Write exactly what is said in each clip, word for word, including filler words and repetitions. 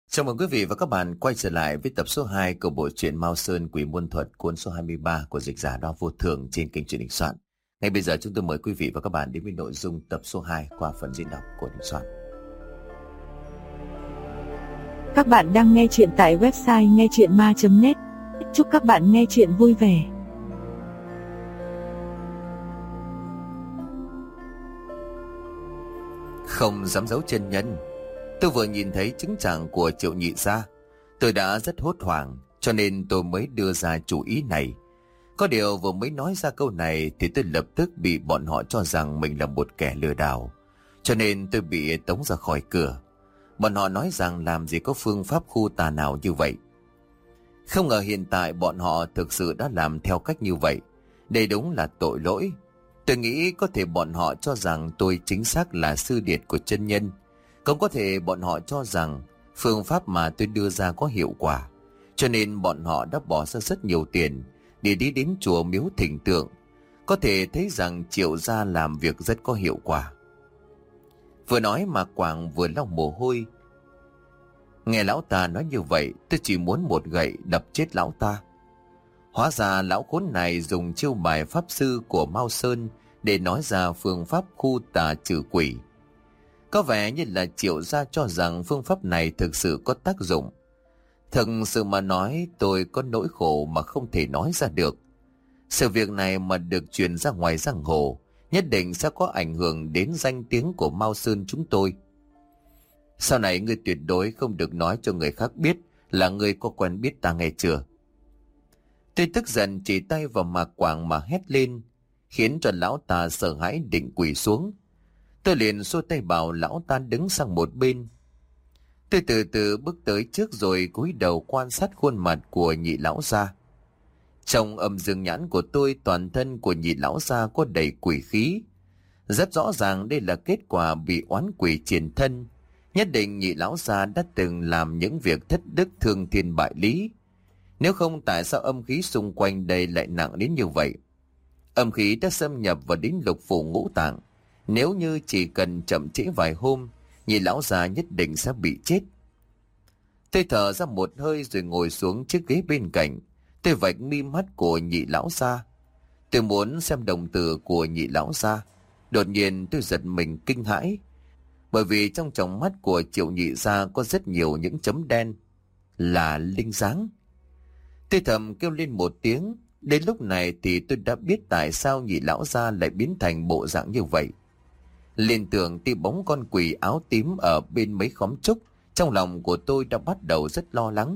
Chào mừng quý vị và các bạn quay trở lại với tập số hai của bộ truyện Mao Sơn Quỷ Môn Thuật, cuốn số hai mươi ba của dịch giả Đao Vô Thường trên kênh truyện Đình Soạn. Ngay bây giờ chúng tôi mời quý vị và các bạn đến với nội dung tập số hai qua phần diễn đọc của Đình Soạn. Các bạn đang nghe chuyện tại website nghe chuyện ma chấm net. Chúc các bạn nghe chuyện vui vẻ. Không dám giấu chân nhân, tôi vừa nhìn thấy chứng trạng của Triệu Nhị gia, tôi đã rất hốt hoảng, cho nên tôi mới đưa ra chủ ý này. Có điều vừa mới nói ra câu này thì tôi lập tức bị bọn họ cho rằng mình là một kẻ lừa đảo, cho nên tôi bị tống ra khỏi cửa. Bọn họ nói rằng làm gì có phương pháp khu tà nào như vậy. Không ngờ hiện tại bọn họ thực sự đã làm theo cách như vậy. Đây đúng là tội lỗi. Tôi nghĩ có thể bọn họ cho rằng tôi chính xác là sư điệt của chân nhân. Cũng có thể bọn họ cho rằng phương pháp mà tôi đưa ra có hiệu quả, cho nên bọn họ đã bỏ ra rất nhiều tiền để đi đến chùa miếu thỉnh tượng. Có thể thấy rằng Triệu gia làm việc rất có hiệu quả. Vừa nói mà Quảng vừa lau mồ hôi. Nghe lão ta nói như vậy, tôi chỉ muốn một gậy đập chết lão ta. Hóa ra lão khốn này dùng chiêu bài pháp sư của Mao Sơn để nói ra phương pháp khu tà trừ quỷ. Có vẻ như là Triệu gia cho rằng phương pháp này thực sự có tác dụng. Thực sự mà nói, tôi có nỗi khổ mà không thể nói ra được. Sự việc này mà được truyền ra ngoài giang hồ, nhất định sẽ có ảnh hưởng đến danh tiếng của Mao Sơn chúng tôi. Sau này ngươi tuyệt đối không được nói cho người khác biết là ngươi có quen biết ta, nghe chưa? Tôi tức giận chỉ tay vào Mạc Quảng mà hét lên, khiến cho lão ta sợ hãi định quỳ xuống. Tôi liền xua tay bảo lão ta đứng sang một bên. Tôi từ từ bước tới trước rồi cúi đầu quan sát khuôn mặt của nhị lão gia. Trong âm dương nhãn của tôi, toàn thân của nhị lão gia có đầy quỷ khí. Rất rõ ràng đây là kết quả bị oán quỷ triền thân. Nhất định nhị lão gia đã từng làm những việc thất đức thương thiên bại lý. Nếu không, tại sao âm khí xung quanh đây lại nặng đến như vậy? Âm khí đã xâm nhập vào đến lục phủ ngũ tạng. Nếu như chỉ cần chậm trễ vài hôm, nhị lão già nhất định sẽ bị chết. Tôi thở ra một hơi rồi ngồi xuống chiếc ghế bên cạnh. Tôi vạch mi mắt của nhị lão gia. Tôi muốn xem đồng tử của nhị lão gia. Đột nhiên tôi giật mình kinh hãi, bởi vì trong tròng mắt của Triệu Nhị gia có rất nhiều những chấm đen, là linh dáng. Tôi thầm kêu lên một tiếng. Đến lúc này thì tôi đã biết tại sao nhị lão gia lại biến thành bộ dạng như vậy. Liên tưởng tia bóng con quỷ áo tím ở bên mấy khóm trúc, trong lòng của tôi đã bắt đầu rất lo lắng.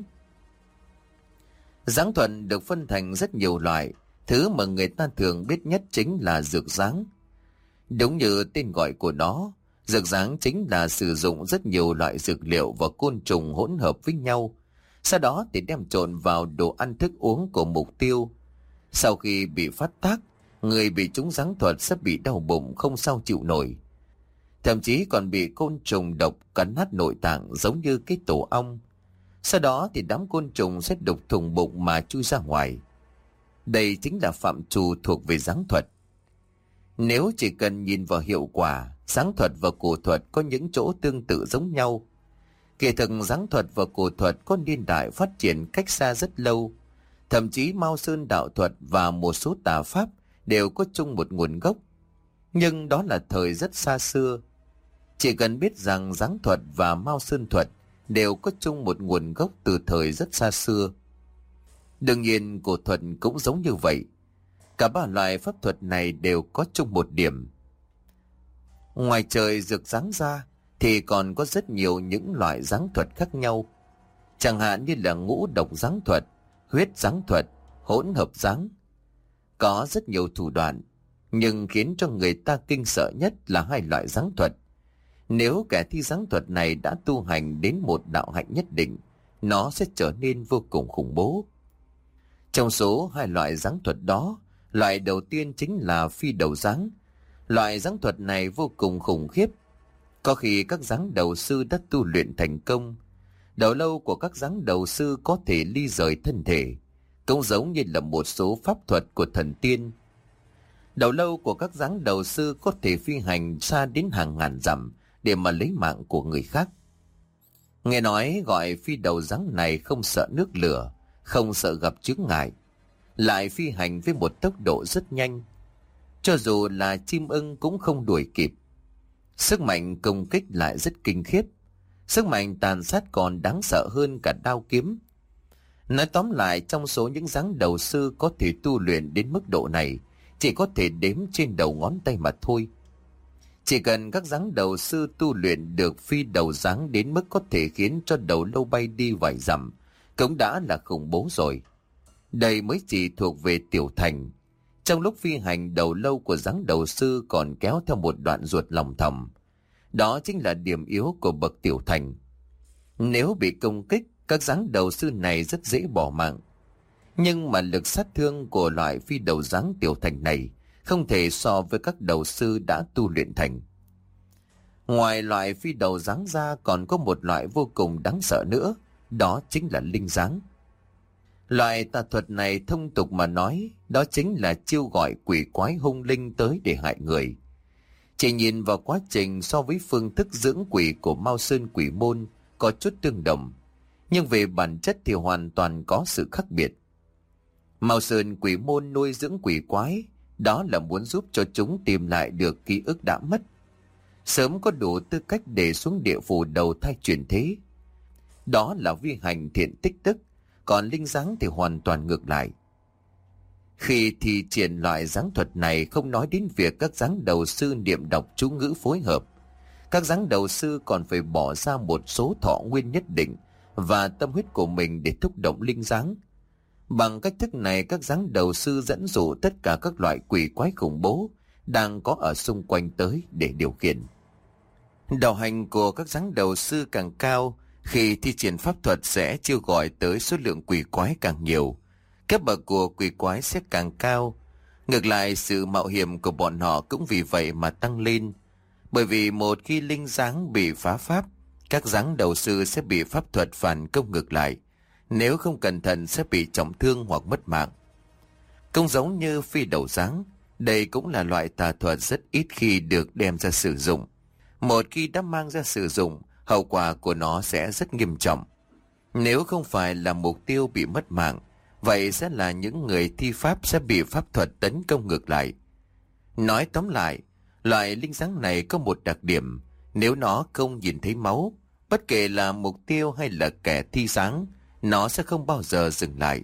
Dáng thuần được phân thành rất nhiều loại, thứ mà người ta thường biết nhất chính là dược dáng. Đúng như tên gọi của nó, dược dáng chính là sử dụng rất nhiều loại dược liệu và côn trùng hỗn hợp với nhau, sau đó thì đem trộn vào đồ ăn thức uống của mục tiêu. Sau khi bị phát tác, người bị trúng giáng thuật sẽ bị đau bụng không sao chịu nổi. Thậm chí còn bị côn trùng độc cắn nát nội tạng giống như cái tổ ong. Sau đó thì đám côn trùng sẽ đục thủng bụng mà chui ra ngoài. Đây chính là phạm trù thuộc về giáng thuật. Nếu chỉ cần nhìn vào hiệu quả, giáng thuật và cổ thuật có những chỗ tương tự giống nhau. Kỳ thực giáng thuật và cổ thuật có niên đại phát triển cách xa rất lâu. Thậm chí Mao Sơn đạo thuật và một số tà pháp đều có chung một nguồn gốc. Nhưng đó là thời rất xa xưa. Chỉ cần biết rằng giáng thuật và Mao Sơn thuật đều có chung một nguồn gốc từ thời rất xa xưa. Đương nhiên cổ thuật cũng giống như vậy. Cả ba loại pháp thuật này đều có chung một điểm. Ngoài trời dược dáng ra thì còn có rất nhiều những loại giáng thuật khác nhau. Chẳng hạn như là ngũ độc giáng thuật, huyết giáng thuật, hỗn hợp giáng. Có rất nhiều thủ đoạn, nhưng khiến cho người ta kinh sợ nhất là hai loại giáng thuật. Nếu kẻ thi giáng thuật này đã tu hành đến một đạo hạnh nhất định, nó sẽ trở nên vô cùng khủng bố. Trong số hai loại giáng thuật đó, loại đầu tiên chính là phi đầu giáng. Loại giáng thuật này vô cùng khủng khiếp. Có khi các giáng đầu sư đã tu luyện thành công. Đầu lâu của các giáng đầu sư có thể ly rời thân thể, cũng giống như là một số pháp thuật của thần tiên. Đầu lâu của các giáng đầu sư có thể phi hành xa đến hàng ngàn dặm để mà lấy mạng của người khác. Nghe nói gọi phi đầu rắn này không sợ nước lửa, không sợ gặp chướng ngại, lại phi hành với một tốc độ rất nhanh. Cho dù là chim ưng cũng không đuổi kịp. Sức mạnh công kích lại rất kinh khiếp. Sức mạnh tàn sát còn đáng sợ hơn cả đao kiếm. Nói tóm lại, trong số những giáng đầu sư có thể tu luyện đến mức độ này, chỉ có thể đếm trên đầu ngón tay mà thôi. Chỉ cần các giáng đầu sư tu luyện được phi đầu giáng đến mức có thể khiến cho đầu lâu bay đi vài dặm, cũng đã là khủng bố rồi. Đây mới chỉ thuộc về tiểu thành. Trong lúc phi hành, đầu lâu của giáng đầu sư còn kéo theo một đoạn ruột lòng thòng. Đó chính là điểm yếu của bậc tiểu thành. Nếu bị công kích, các giáng đầu sư này rất dễ bỏ mạng. Nhưng mà lực sát thương của loại phi đầu giáng tiểu thành này không thể so với các đầu sư đã tu luyện thành. Ngoài loại phi đầu giáng ra, còn có một loại vô cùng đáng sợ nữa, đó chính là linh giáng. Loại tà thuật này thông tục mà nói, đó chính là chiêu gọi quỷ quái hung linh tới để hại người. Chỉ nhìn vào quá trình so với phương thức dưỡng quỷ của Mao Sơn Quỷ Môn có chút tương đồng, nhưng về bản chất thì hoàn toàn có sự khác biệt. Mao Sơn Quỷ Môn nuôi dưỡng quỷ quái, đó là muốn giúp cho chúng tìm lại được ký ức đã mất, sớm có đủ tư cách để xuống địa phủ đầu thai chuyển thế. Đó là vi hành thiện tích đức, còn linh giáng thì hoàn toàn ngược lại. Khi thi triển loại giáng thuật này, không nói đến việc các giáng đầu sư niệm đọc chú ngữ phối hợp, các giáng đầu sư còn phải bỏ ra một số thọ nguyên nhất định và tâm huyết của mình để thúc động linh giáng. Bằng cách thức này, các giáng đầu sư dẫn dụ tất cả các loại quỷ quái khủng bố đang có ở xung quanh tới để điều khiển. Đạo hành của các giáng đầu sư càng cao, khi thi triển pháp thuật sẽ chiêu gọi tới số lượng quỷ quái càng nhiều, cấp bậc của quỷ quái sẽ càng cao. Ngược lại, sự mạo hiểm của bọn họ cũng vì vậy mà tăng lên. Bởi vì một khi linh giáng bị phá pháp, các giáng đầu sư sẽ bị pháp thuật phản công ngược lại. Nếu không cẩn thận sẽ bị trọng thương hoặc mất mạng. Cũng giống như phi đầu giáng, đây cũng là loại tà thuật rất ít khi được đem ra sử dụng. Một khi đã mang ra sử dụng, hậu quả của nó sẽ rất nghiêm trọng. Nếu không phải là mục tiêu bị mất mạng, vậy sẽ là những người thi pháp sẽ bị pháp thuật tấn công ngược lại. Nói tóm lại, loại linh giáng này có một đặc điểm: nếu nó không nhìn thấy máu, bất kể là mục tiêu hay là kẻ thi giáng, nó sẽ không bao giờ dừng lại.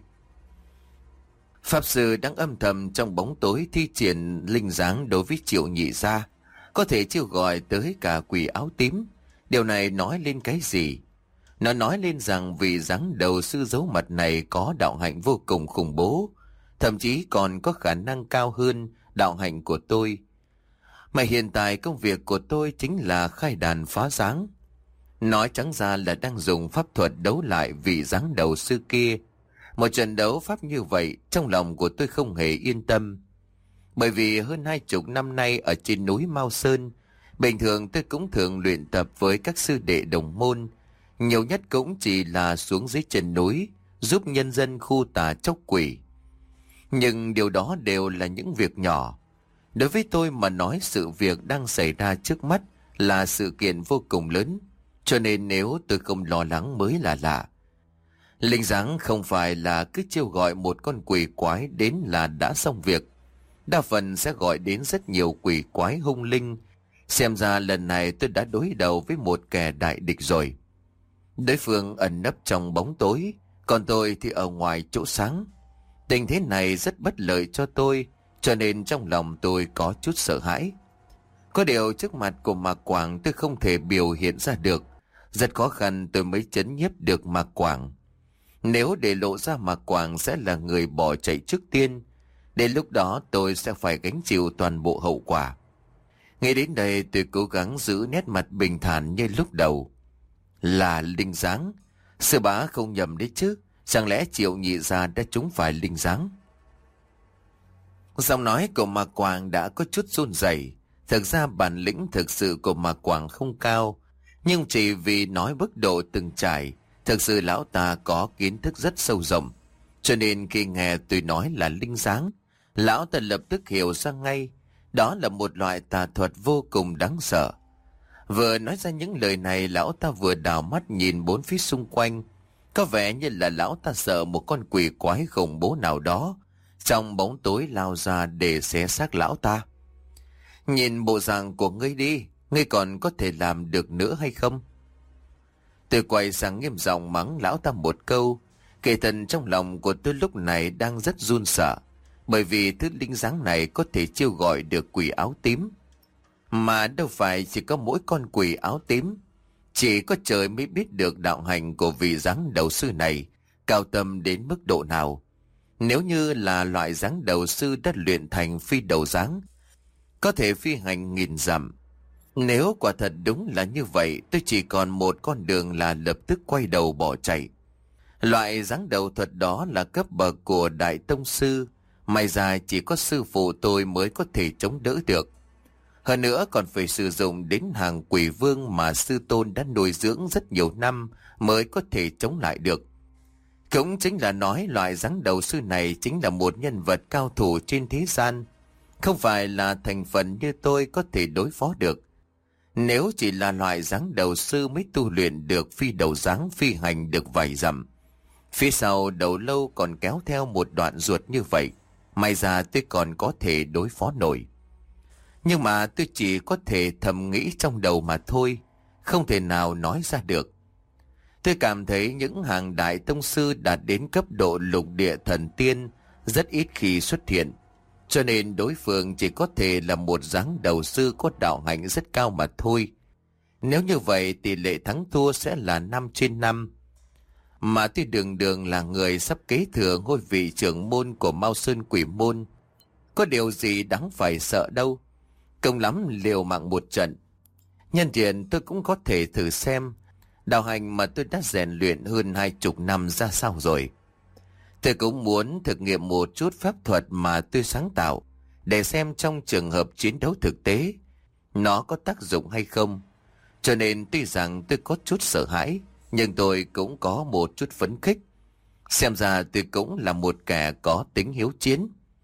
Pháp sư đang âm thầm trong bóng tối thi triển linh giáng đối với Triệu Nhị Gia, có thể chiêu gọi tới cả quỷ áo tím. Điều này nói lên cái gì? Nó nói lên rằng vị giáng đầu sư giấu mặt này có đạo hạnh vô cùng khủng bố, thậm chí còn có khả năng cao hơn đạo hạnh của tôi. Mà hiện tại công việc của tôi chính là khai đàn phá giáng. Nói trắng ra là đang dùng pháp thuật đấu lại vị giáng đầu sư kia. Một trận đấu pháp như vậy, trong lòng của tôi không hề yên tâm. Bởi vì hơn hai chục năm nay ở trên núi Mao Sơn, bình thường tôi cũng thường luyện tập với các sư đệ đồng môn. Nhiều nhất cũng chỉ là xuống dưới chân núi, giúp nhân dân khu tà chóc quỷ. Nhưng điều đó đều là những việc nhỏ. Đối với tôi mà nói, sự việc đang xảy ra trước mắt là sự kiện vô cùng lớn. Cho nên nếu tôi không lo lắng mới là lạ. Linh giáng không phải là cứ chiêu gọi một con quỷ quái đến là đã xong việc. Đa phần sẽ gọi đến rất nhiều quỷ quái hung linh. Xem ra lần này tôi đã đối đầu với một kẻ đại địch rồi. Đối phương ẩn nấp trong bóng tối, còn tôi thì ở ngoài chỗ sáng. Tình thế này rất bất lợi cho tôi, cho nên trong lòng tôi có chút sợ hãi. Có điều trước mặt của Mạc Quảng tôi không thể biểu hiện ra được. Rất khó khăn tôi mới trấn nhiếp được Mạc Quảng. Nếu để lộ ra Mạc Quảng sẽ là người bỏ chạy trước tiên. Đến lúc đó tôi sẽ phải gánh chịu toàn bộ hậu quả. Ngay đến đây tôi cố gắng giữ nét mặt bình thản như lúc đầu. Là linh giáng. Sư bá không nhầm đấy chứ. Chẳng lẽ Triệu Nhị Gia đã trúng phải linh giáng? Giọng nói của Mạc Quảng đã có chút run rẩy. Thực ra bản lĩnh thực sự của Mạc Quảng không cao. Nhưng chỉ vì nói mức độ từng trải, thực sự lão ta có kiến thức rất sâu rộng. Cho nên khi nghe tôi nói là linh giáng, lão ta lập tức hiểu ra ngay. Đó là một loại tà thuật vô cùng đáng sợ. Vừa nói ra những lời này, lão ta vừa đảo mắt nhìn bốn phía xung quanh. Có vẻ như là lão ta sợ một con quỷ quái khủng bố nào đó trong bóng tối lao ra để xé xác lão ta. Nhìn bộ dạng của ngươi đi, ngươi còn có thể làm được nữa hay không? Tôi quay sang nghiêm giọng mắng lão ta một câu. Kể thần trong lòng của tôi lúc này đang rất run sợ, bởi vì thứ linh dáng này có thể chiêu gọi được quỷ áo tím. Mà đâu phải chỉ có mỗi con quỷ áo tím. Chỉ có trời mới biết được đạo hành của vị dáng đầu sư này cao tâm đến mức độ nào. Nếu như là loại dáng đầu sư đã luyện thành phi đầu dáng, có thể phi hành nghìn dặm. Nếu quả thật đúng là như vậy, tôi chỉ còn một con đường là lập tức quay đầu bỏ chạy. Loại dáng đầu thuật đó là cấp bậc của đại tông sư, may ra chỉ có sư phụ tôi mới có thể chống đỡ được. Hơn nữa còn phải sử dụng đến hàng quỷ vương mà sư tôn đã nuôi dưỡng rất nhiều năm mới có thể chống lại được. Cũng chính là nói loại dáng đầu sư này chính là một nhân vật cao thủ trên thế gian, không phải là thành phần như tôi có thể đối phó được. Nếu chỉ là loại dáng đầu sư mới tu luyện được phi đầu dáng phi hành được vài dặm, phía sau đầu lâu còn kéo theo một đoạn ruột như vậy, may ra tôi còn có thể đối phó nổi. Nhưng mà tôi chỉ có thể thầm nghĩ trong đầu mà thôi, không thể nào nói ra được. Tôi cảm thấy những hàng đại tông sư đạt đến cấp độ lục địa thần tiên rất ít khi xuất hiện, cho nên đối phương chỉ có thể là một dáng đầu sư có đạo hạnh rất cao mà thôi. Nếu như vậy tỷ lệ thắng thua sẽ là năm trên năm. Mà tôi đường đường là người sắp kế thừa ngôi vị trưởng môn của Mao Sơn Quỷ Môn, có điều gì đáng phải sợ đâu. Công lắm liều mạng một trận. Nhân tiện tôi cũng có thể thử xem đạo hành mà tôi đã rèn luyện hơn hai chục năm ra sao rồi. Tôi cũng muốn thực nghiệm một chút pháp thuật mà tôi sáng tạo, để xem trong trường hợp chiến đấu thực tế nó có tác dụng hay không. Cho nên tuy rằng tôi có chút sợ hãi, nhưng tôi cũng có một chút phấn khích. Xem ra tôi cũng là một kẻ có tính hiếu chiến.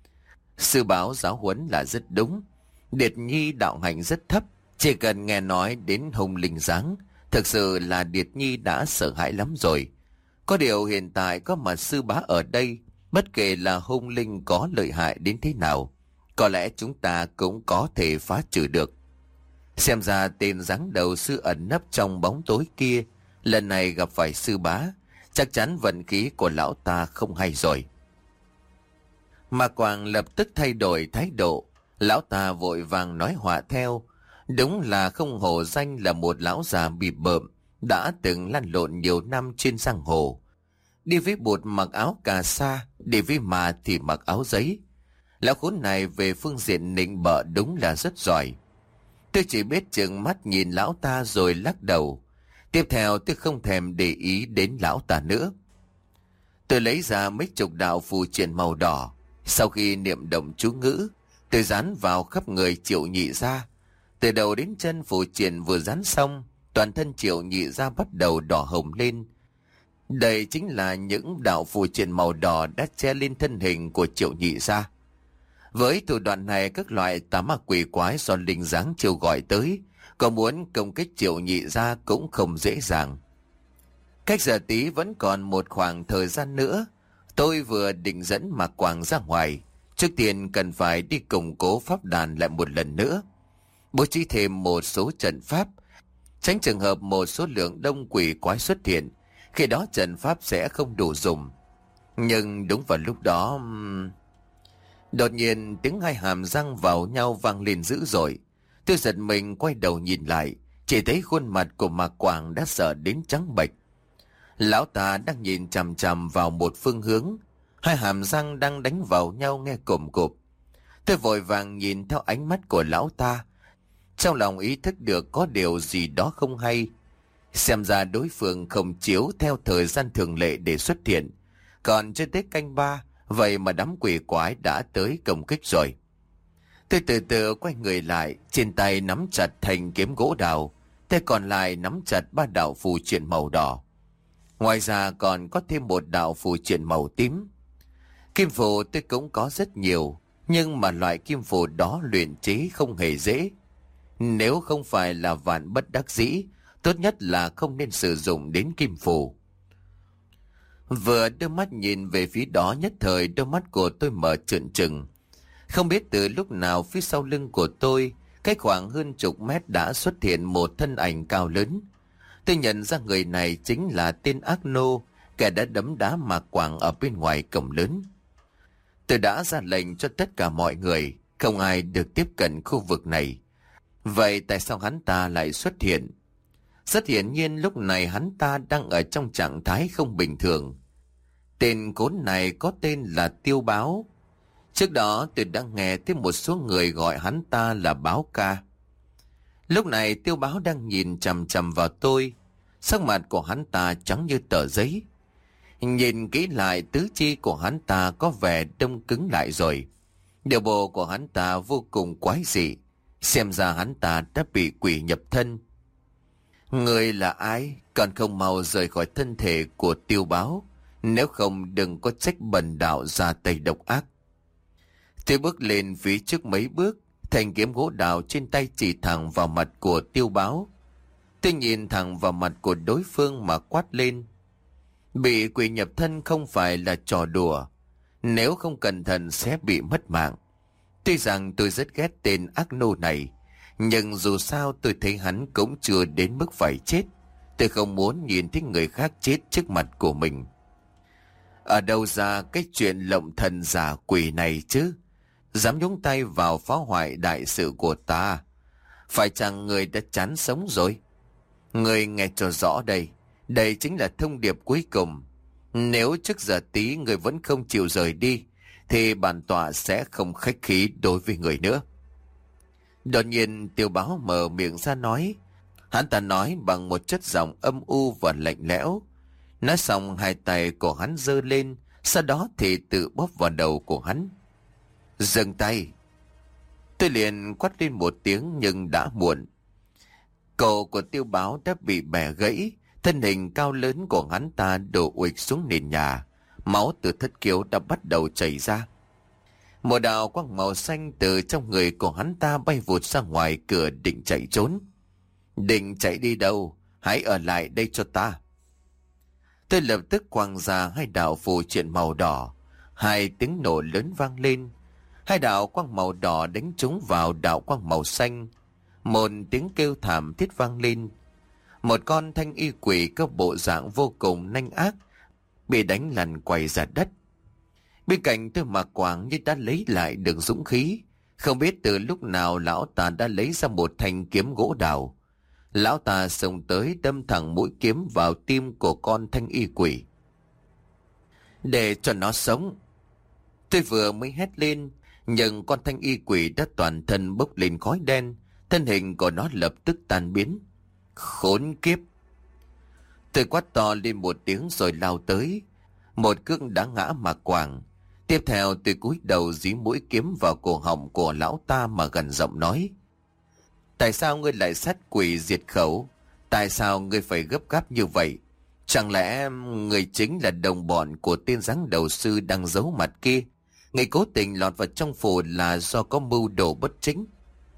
Sư bảo giáo huấn là rất đúng. Điệt Nhi đạo hạnh rất thấp, chỉ cần nghe nói đến hung linh dáng, thực sự là Điệt Nhi đã sợ hãi lắm rồi. Có điều hiện tại có mà sư bá ở đây, bất kể là hung linh có lợi hại đến thế nào, có lẽ chúng ta cũng có thể phá trừ được. Xem ra tên dáng đầu sư ẩn nấp trong bóng tối kia, lần này gặp phải sư bá, chắc chắn vận khí của lão ta không hay rồi. Mà Quảng lập tức thay đổi thái độ. Lão ta vội vàng nói họa theo. Đúng là không hổ danh là một lão già bịp bợm, đã từng lăn lộn nhiều năm trên giang hồ. Đi với bụt mặc áo cà sa, đi với mà thì mặc áo giấy. Lão khốn này về phương diện nịnh bợ đúng là rất giỏi. Tôi chỉ biết trừng mắt nhìn lão ta rồi lắc đầu. Tiếp theo tôi không thèm để ý đến lão ta nữa. Tôi lấy ra mấy chục đạo phù triện màu đỏ. Sau khi niệm động chú ngữ, tôi dán vào khắp người Triệu Nhị Gia. Từ đầu đến chân phù triện vừa dán xong, toàn thân Triệu Nhị Gia bắt đầu đỏ hồng lên. Đây chính là những đạo phù triện màu đỏ đã che lên thân hình của Triệu Nhị Gia. Với thủ đoạn này, các loại tà ma quỷ quái do linh dáng chiêu gọi tới, có muốn công kích Triệu Nhị Gia cũng không dễ dàng. Cách giờ tí vẫn còn một khoảng thời gian nữa. Tôi vừa định dẫn Mạc Quảng ra ngoài. Trước tiên cần phải đi củng cố pháp đàn lại một lần nữa, bố trí thêm một số trận pháp, tránh trường hợp một số lượng đông quỷ quái xuất hiện. Khi đó trận pháp sẽ không đủ dùng. Nhưng đúng vào lúc đó, đột nhiên tiếng hai hàm răng vào nhau vang lên dữ dội. Tôi giật mình quay đầu nhìn lại, chỉ thấy khuôn mặt của Mạc Quảng đã sợ đến trắng bệch. Lão ta đang nhìn chằm chằm vào một phương hướng, hai hàm răng đang đánh vào nhau nghe cộm cộp. Tôi vội vàng nhìn theo ánh mắt của lão ta, trong lòng ý thức được có điều gì đó không hay. Xem ra đối phương không chiếu theo thời gian thường lệ để xuất hiện, còn chưa tới canh ba, vậy mà đám quỷ quái đã tới công kích rồi. Tôi từ từ quay người lại, trên tay nắm chặt thanh kiếm gỗ đào, tay còn lại nắm chặt ba đạo phù triện màu đỏ. Ngoài ra còn có thêm một đạo phù triện màu tím. Kim phù tôi cũng có rất nhiều, nhưng mà loại kim phù đó luyện chế không hề dễ. Nếu không phải là vạn bất đắc dĩ, tốt nhất là không nên sử dụng đến kim phù. Vừa đưa mắt nhìn về phía đó, nhất thời đôi mắt của tôi mở trợn trừng. Không biết từ lúc nào phía sau lưng của tôi, cách khoảng hơn chục mét đã xuất hiện một thân ảnh cao lớn. Tôi nhận ra người này chính là tên ác nô, kẻ đã đấm đá Mạc Quảng ở bên ngoài cổng lớn. Tôi đã ra lệnh cho tất cả mọi người, không ai được tiếp cận khu vực này. Vậy tại sao hắn ta lại xuất hiện? Rất hiển nhiên lúc này hắn ta đang ở trong trạng thái không bình thường. Tên cốn này có tên là Tiêu Báo. Trước đó tôi đã nghe thấy một số người gọi hắn ta là Báo Ca. Lúc này Tiêu Báo đang nhìn chằm chằm vào tôi. Sắc mặt của hắn ta trắng như tờ giấy. Nhìn kỹ lại, tứ chi của hắn ta có vẻ đông cứng lại rồi. Điều bộ của hắn ta vô cùng quái dị. Xem ra hắn ta đã bị quỷ nhập thân. Người là ai? Còn không mau rời khỏi thân thể của Tiêu Báo. Nếu không đừng có trách bần đạo ra tay độc ác. Tôi bước lên phía trước mấy bước. Thanh kiếm gỗ đào trên tay chỉ thẳng vào mặt của Tiêu Báo. Tôi nhìn thẳng vào mặt của đối phương mà quát lên. Bị quỷ nhập thân không phải là trò đùa. Nếu không cẩn thận sẽ bị mất mạng. Tuy rằng tôi rất ghét tên ác nô này, nhưng dù sao tôi thấy hắn cũng chưa đến mức phải chết. Tôi không muốn nhìn thấy người khác chết trước mặt của mình. Ở đâu ra cái chuyện lộng thần giả quỷ này chứ? Dám nhúng tay vào phá hoại đại sự của ta. Phải chăng người đã chán sống rồi? Người nghe cho rõ đây. Đây chính là thông điệp cuối cùng. Nếu trước giờ tí người vẫn không chịu rời đi, thì bản tọa sẽ không khách khí đối với người nữa. Đột nhiên Tiêu Báo mở miệng ra nói. Hắn ta nói bằng một chất giọng âm u và lạnh lẽo. Nói xong hai tay của hắn giơ lên, sau đó thì tự bóp vào đầu của hắn. Dừng tay. Tôi liền quát lên một tiếng nhưng đã muộn. Cổ của Tiêu Báo đã bị bẻ gãy, thân hình cao lớn của hắn ta đổ uịch xuống nền nhà, máu từ thất khiếu đã bắt đầu chảy ra. Một đạo quang màu xanh từ trong người của hắn ta bay vụt ra ngoài cửa định chạy trốn. Định chạy đi đâu? Hãy ở lại đây cho ta. Tôi lập tức quăng ra hai đạo phù triện màu đỏ. Hai tiếng nổ lớn vang lên. Hai đạo quang màu đỏ đánh trúng vào đạo quang màu xanh. Một tiếng kêu thảm thiết vang lên. Một con thanh y quỷ có bộ dạng vô cùng nanh ác bị đánh lăn quay ra đất. Bên cạnh tôi Mạc Quảng như đã lấy lại được dũng khí. Không biết từ lúc nào lão ta đã lấy ra một thanh kiếm gỗ đào. Lão ta xông tới đâm thẳng mũi kiếm vào tim của con thanh y quỷ. Để cho nó sống. Tôi vừa mới hét lên, nhưng con thanh y quỷ đã toàn thân bốc lên khói đen. Thân hình của nó lập tức tan biến. Khốn kiếp! Tôi quát to lên một tiếng rồi lao tới. Một cước đã ngã Mạc Quảng. Tiếp theo tôi cúi đầu dí mũi kiếm vào cổ họng của lão ta mà gần giọng nói. Tại sao ngươi lại sát quỷ diệt khẩu? Tại sao ngươi phải gấp gáp như vậy? Chẳng lẽ người chính là đồng bọn của tên giáng đầu sư đang giấu mặt kia? Người cố tình lọt vào trong phủ là do có mưu đồ bất chính.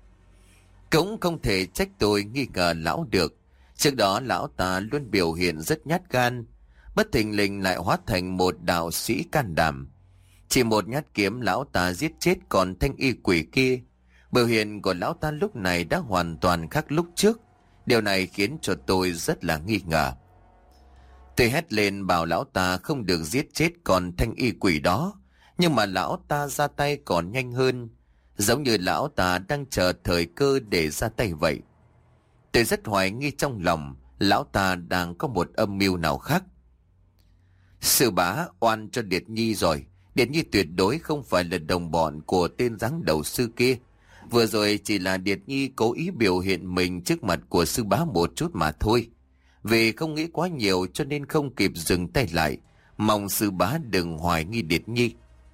Cũng không thể trách tôi nghi ngờ lão được. Trước đó lão ta luôn biểu hiện rất nhát gan, bất thình lình lại hóa thành một đạo sĩ can đảm. Chỉ một nhát kiếm lão ta giết chết còn thanh y quỷ kia. Biểu hiện của lão ta lúc này đã hoàn toàn khác lúc trước. Điều này khiến cho tôi rất là nghi ngờ. Tôi hét lên bảo lão ta không được giết chết còn thanh y quỷ đó. Nhưng mà lão ta ra tay còn nhanh hơn. Giống như lão ta đang chờ thời cơ để ra tay vậy. Tôi rất hoài nghi trong lòng lão ta đang có một âm mưu nào khác. Sư bá oan cho Điệt Nhi rồi. Điệt Nhi tuyệt đối không phải là đồng bọn của tên giáng đầu sư kia. Vừa rồi chỉ là Điệt Nhi cố ý biểu hiện mình trước mặt của sư bá một chút mà thôi. Vì không nghĩ quá nhiều cho nên không kịp dừng tay lại. Mong sư bá đừng hoài nghi Điệt Nhi.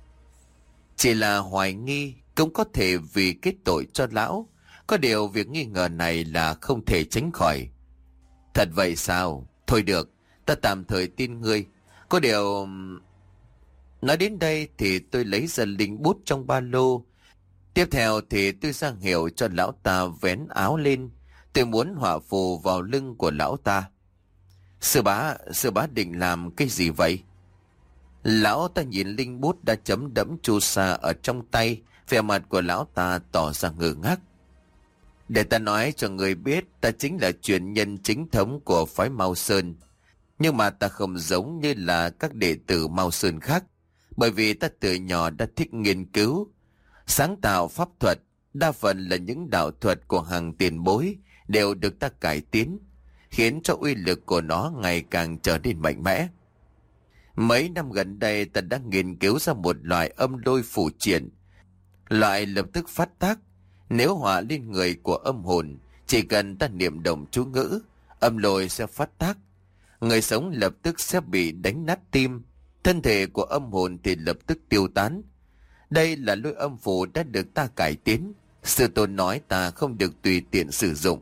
Chỉ là hoài nghi cũng có thể vì kết tội cho lão. Có điều việc nghi ngờ này là không thể tránh khỏi. Thật vậy sao? Thôi được, ta tạm thời tin ngươi. Có điều... Nói đến đây thì tôi lấy ra linh bút trong ba lô. Tiếp theo thì tôi ra hiệu cho lão ta vén áo lên. Tôi muốn họa phù vào lưng của lão ta. Sư bá, sư bá định làm cái gì vậy? Lão ta nhìn linh bút đã chấm đẫm chu sa ở trong tay, vẻ mặt của lão ta tỏ ra ngơ ngác. Để ta nói cho người biết, ta chính là truyền nhân chính thống của phái Mao Sơn. Nhưng mà ta không giống như là các đệ tử Mao Sơn khác, bởi vì ta từ nhỏ đã thích nghiên cứu, sáng tạo pháp thuật, đa phần là những đạo thuật của hàng tiền bối đều được ta cải tiến, khiến cho uy lực của nó ngày càng trở nên mạnh mẽ. Mấy năm gần đây ta đã nghiên cứu ra một loại âm lôi phủ triển, loại lập tức phát tác. Nếu họa lên người của âm hồn, chỉ cần ta niệm động chú ngữ, âm lôi sẽ phát tác. Người sống lập tức sẽ bị đánh nát tim, thân thể của âm hồn thì lập tức tiêu tán. Đây là lôi âm phủ đã được ta cải tiến, sư tôn nói ta không được tùy tiện sử dụng.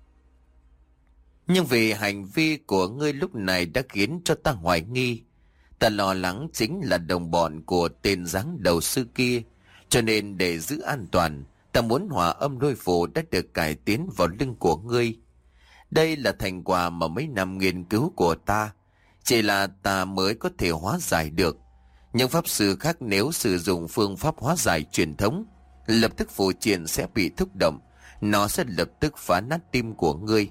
Nhưng vì hành vi của ngươi lúc này đã khiến cho ta hoài nghi. Ta lo lắng chính là đồng bọn của tên giáng đầu sư kia, cho nên để giữ an toàn, ta muốn hỏa âm lôi phủ đã được cải tiến vào lưng của ngươi. Đây là thành quả mà mấy năm nghiên cứu của ta, chỉ là ta mới có thể hóa giải được. Nhưng pháp sư khác nếu sử dụng phương pháp hóa giải truyền thống, lập tức phù triện sẽ bị thúc động, nó sẽ lập tức phá nát tim của ngươi.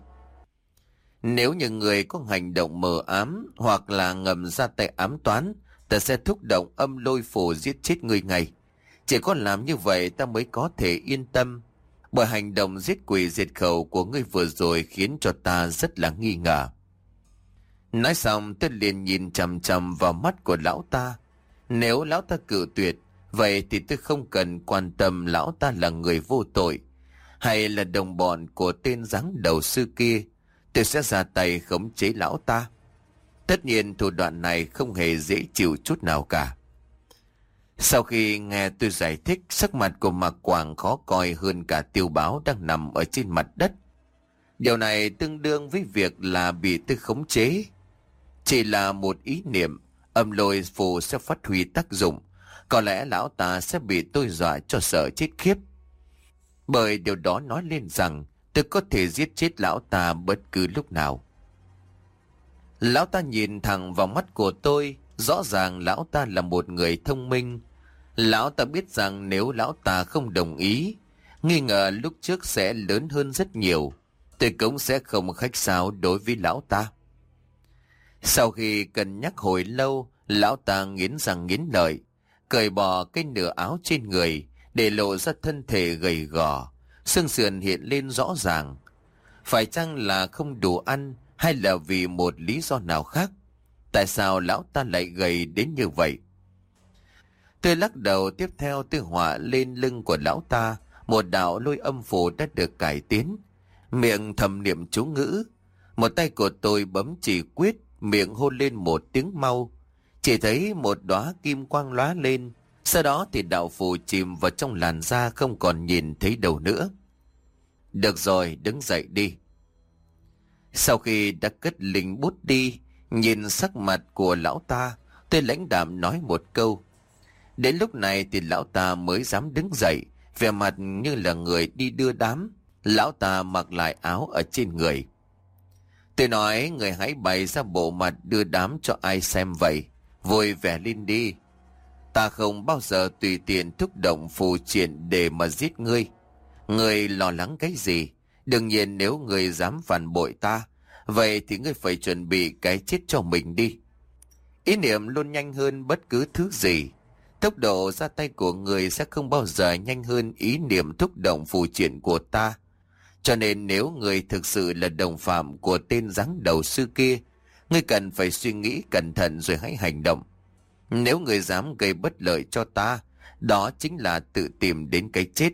Nếu như người có hành động mờ ám hoặc là ngầm ra tay ám toán, ta sẽ thúc động âm lôi phủ giết chết ngươi ngay. Chỉ có làm như vậy ta mới có thể yên tâm, bởi hành động giết quỷ diệt khẩu của ngươi vừa rồi khiến cho ta rất là nghi ngờ. Nói xong tôi liền nhìn chằm chằm vào mắt của lão ta. Nếu lão ta cự tuyệt, vậy thì tôi không cần quan tâm lão ta là người vô tội hay là đồng bọn của tên giáng đầu sư kia. Tôi sẽ ra tay khống chế lão ta. Tất nhiên thủ đoạn này không hề dễ chịu chút nào cả. Sau khi nghe tôi giải thích, sắc mặt của Mạc Quảng khó coi hơn cả Tiêu Báo đang nằm ở trên mặt đất. Điều này tương đương với việc là bị tôi khống chế. Chỉ là một ý niệm, âm lôi phù sẽ phát huy tác dụng. Có lẽ lão ta sẽ bị tôi dọa cho sợ chết khiếp. Bởi điều đó nói lên rằng tôi có thể giết chết lão ta bất cứ lúc nào. Lão ta nhìn thẳng vào mắt của tôi, rõ ràng lão ta là một người thông minh. Lão ta biết rằng nếu lão ta không đồng ý, nghi ngờ lúc trước sẽ lớn hơn rất nhiều. Tôi cũng sẽ không khách sáo đối với lão ta. Sau khi cân nhắc hồi lâu, lão ta nghiến răng nghiến lợi, cởi bỏ cái nửa áo trên người, để lộ ra thân thể gầy gò, xương sườn hiện lên rõ ràng. Phải chăng là không đủ ăn hay là vì một lý do nào khác? Tại sao lão ta lại gầy đến như vậy? Tôi lắc đầu, tiếp theo tôi họa lên lưng của lão ta một đạo lôi âm phù đã được cải tiến, miệng thầm niệm chú ngữ. Một tay của tôi bấm chỉ quyết, miệng hôn lên một tiếng mau. Chỉ thấy một đóa kim quang lóa lên, sau đó thì đạo phù chìm vào trong làn da, không còn nhìn thấy đâu nữa. Được rồi, đứng dậy đi. Sau khi đã cất linh bút đi, nhìn sắc mặt của lão ta, tôi lãnh đạm nói một câu. Đến lúc này thì lão ta mới dám đứng dậy, vẻ mặt như là người đi đưa đám. Lão ta mặc lại áo ở trên người. Tôi nói, người hãy bày ra bộ mặt đưa đám cho ai xem vậy, vui vẻ lên đi. Ta không bao giờ tùy tiện thúc động phù triện để mà giết ngươi. Ngươi lo lắng cái gì? Đương nhiên nếu ngươi dám phản bội ta, vậy thì ngươi phải chuẩn bị cái chết cho mình đi. Ý niệm luôn nhanh hơn bất cứ thứ gì. Tốc độ ra tay của người sẽ không bao giờ nhanh hơn ý niệm thúc động phù triện của ta. Cho nên nếu người thực sự là đồng phạm của tên giáng đầu sư kia, ngươi cần phải suy nghĩ cẩn thận rồi hãy hành động. Nếu người dám gây bất lợi cho ta, đó chính là tự tìm đến cái chết.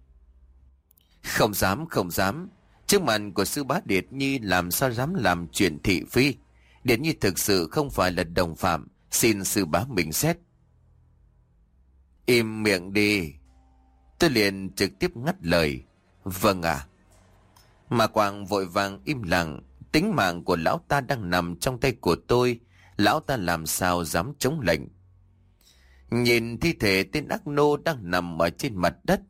Không dám, không dám. Trước mặt của sư bá Điệt Nhi làm sao dám làm chuyện thị phi. Điệt Nhi thực sự không phải là đồng phạm, xin sư bá bình xét. Im miệng đi. Tôi liền trực tiếp ngắt lời. Vâng ạ. Mà Quang vội vàng im lặng. Tính mạng của lão ta đang nằm trong tay của tôi, lão ta làm sao dám chống lệnh. Nhìn thi thể tên ác nô đang nằm ở trên mặt đất,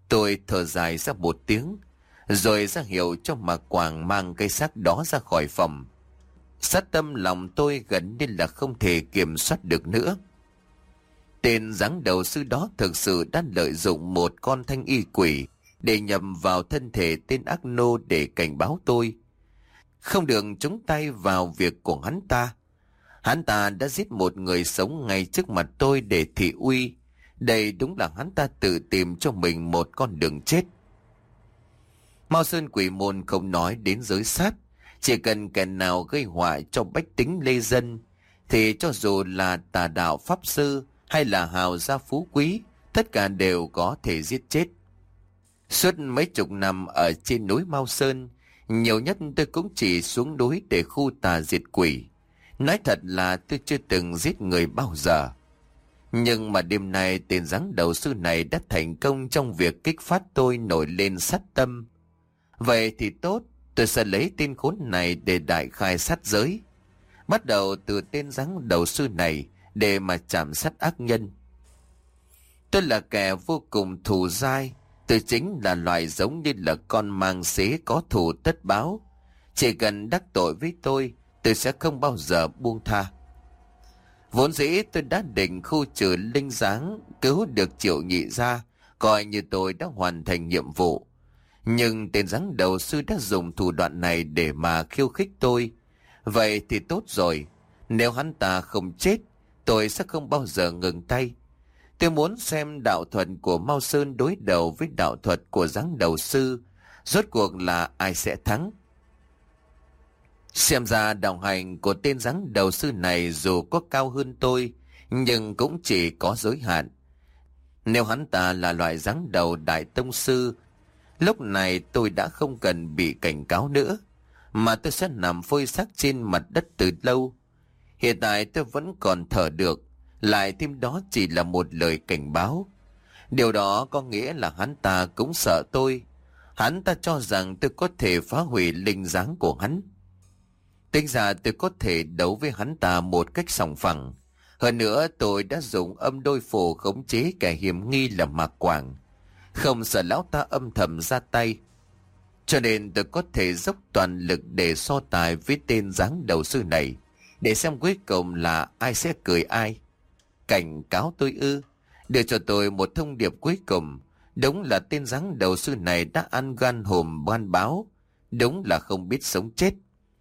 Tôi thở dài ra một tiếng, rồi ra hiệu cho Mạc Quảng mang cái xác đó ra khỏi phòng. Sát tâm lòng tôi gần như là không thể kiểm soát được nữa. Tên giáng đầu sư đó thực sự đã lợi dụng một con thanh y quỷ để nhầm vào thân thể tên ác nô để cảnh báo tôi không được trúng tay vào việc của hắn ta. Hắn ta đã giết một người sống ngay trước mặt tôi để thị uy. Đây đúng là hắn ta tự tìm cho mình một con đường chết. Mao Sơn Quỷ Môn không nói đến giới sát, chỉ cần kẻ nào gây họa cho bách tính lê dân thì cho dù là tà đạo pháp sư hay là hào gia phú quý, tất cả đều có thể giết chết. Suốt mấy chục năm ở trên núi Mao Sơn, nhiều nhất tôi cũng chỉ xuống núi để khu tà diệt quỷ. Nói thật là tôi chưa từng giết người bao giờ. Nhưng mà đêm nay tên giáng đầu sư này đã thành công trong việc kích phát tôi nổi lên sát tâm. Vậy thì tốt, tôi sẽ lấy tên khốn này để đại khai sát giới. Bắt đầu từ tên giáng đầu sư này để mà chạm sát ác nhân. Tôi là kẻ vô cùng thù dai. Tôi chính là loại giống như là con mang xế có thù tất báo. Chỉ cần đắc tội với tôi, tôi sẽ không bao giờ buông tha. Vốn dĩ tôi đã định khu trừ linh giáng, cứu được Triệu Nhị Gia, coi như tôi đã hoàn thành nhiệm vụ. Nhưng tên giáng đầu sư đã dùng thủ đoạn này để mà khiêu khích tôi. Vậy thì tốt rồi, nếu hắn ta không chết, tôi sẽ không bao giờ ngừng tay. Tôi muốn xem đạo thuật của Mao Sơn đối đầu với đạo thuật của giáng đầu sư, rốt cuộc là ai sẽ thắng. Xem ra đạo hành của tên giáng đầu sư này dù có cao hơn tôi, nhưng cũng chỉ có giới hạn. Nếu hắn ta là loại giáng đầu đại tông sư, lúc này tôi đã không cần bị cảnh cáo nữa, mà tôi sẽ nằm phơi xác trên mặt đất từ lâu. Hiện tại tôi vẫn còn thở được, lại thêm đó chỉ là một lời cảnh báo. Điều đó có nghĩa là hắn ta cũng sợ tôi. Hắn ta cho rằng tôi có thể phá hủy linh giáng của hắn. Tính ra tôi có thể đấu với hắn ta một cách sòng phẳng. Hơn nữa tôi đã dùng âm đôi phù khống chế kẻ hiểm nghi là Mạc Quảng, không sợ lão ta âm thầm ra tay. Cho nên tôi có thể dốc toàn lực để so tài với tên giáng đầu sư này, để xem cuối cùng là ai sẽ cười ai. Cảnh cáo tôi ư? Đưa cho tôi một thông điệp cuối cùng. Đúng là tên giáng đầu sư này đã ăn gan hùm ban báo. Đúng là không biết sống chết.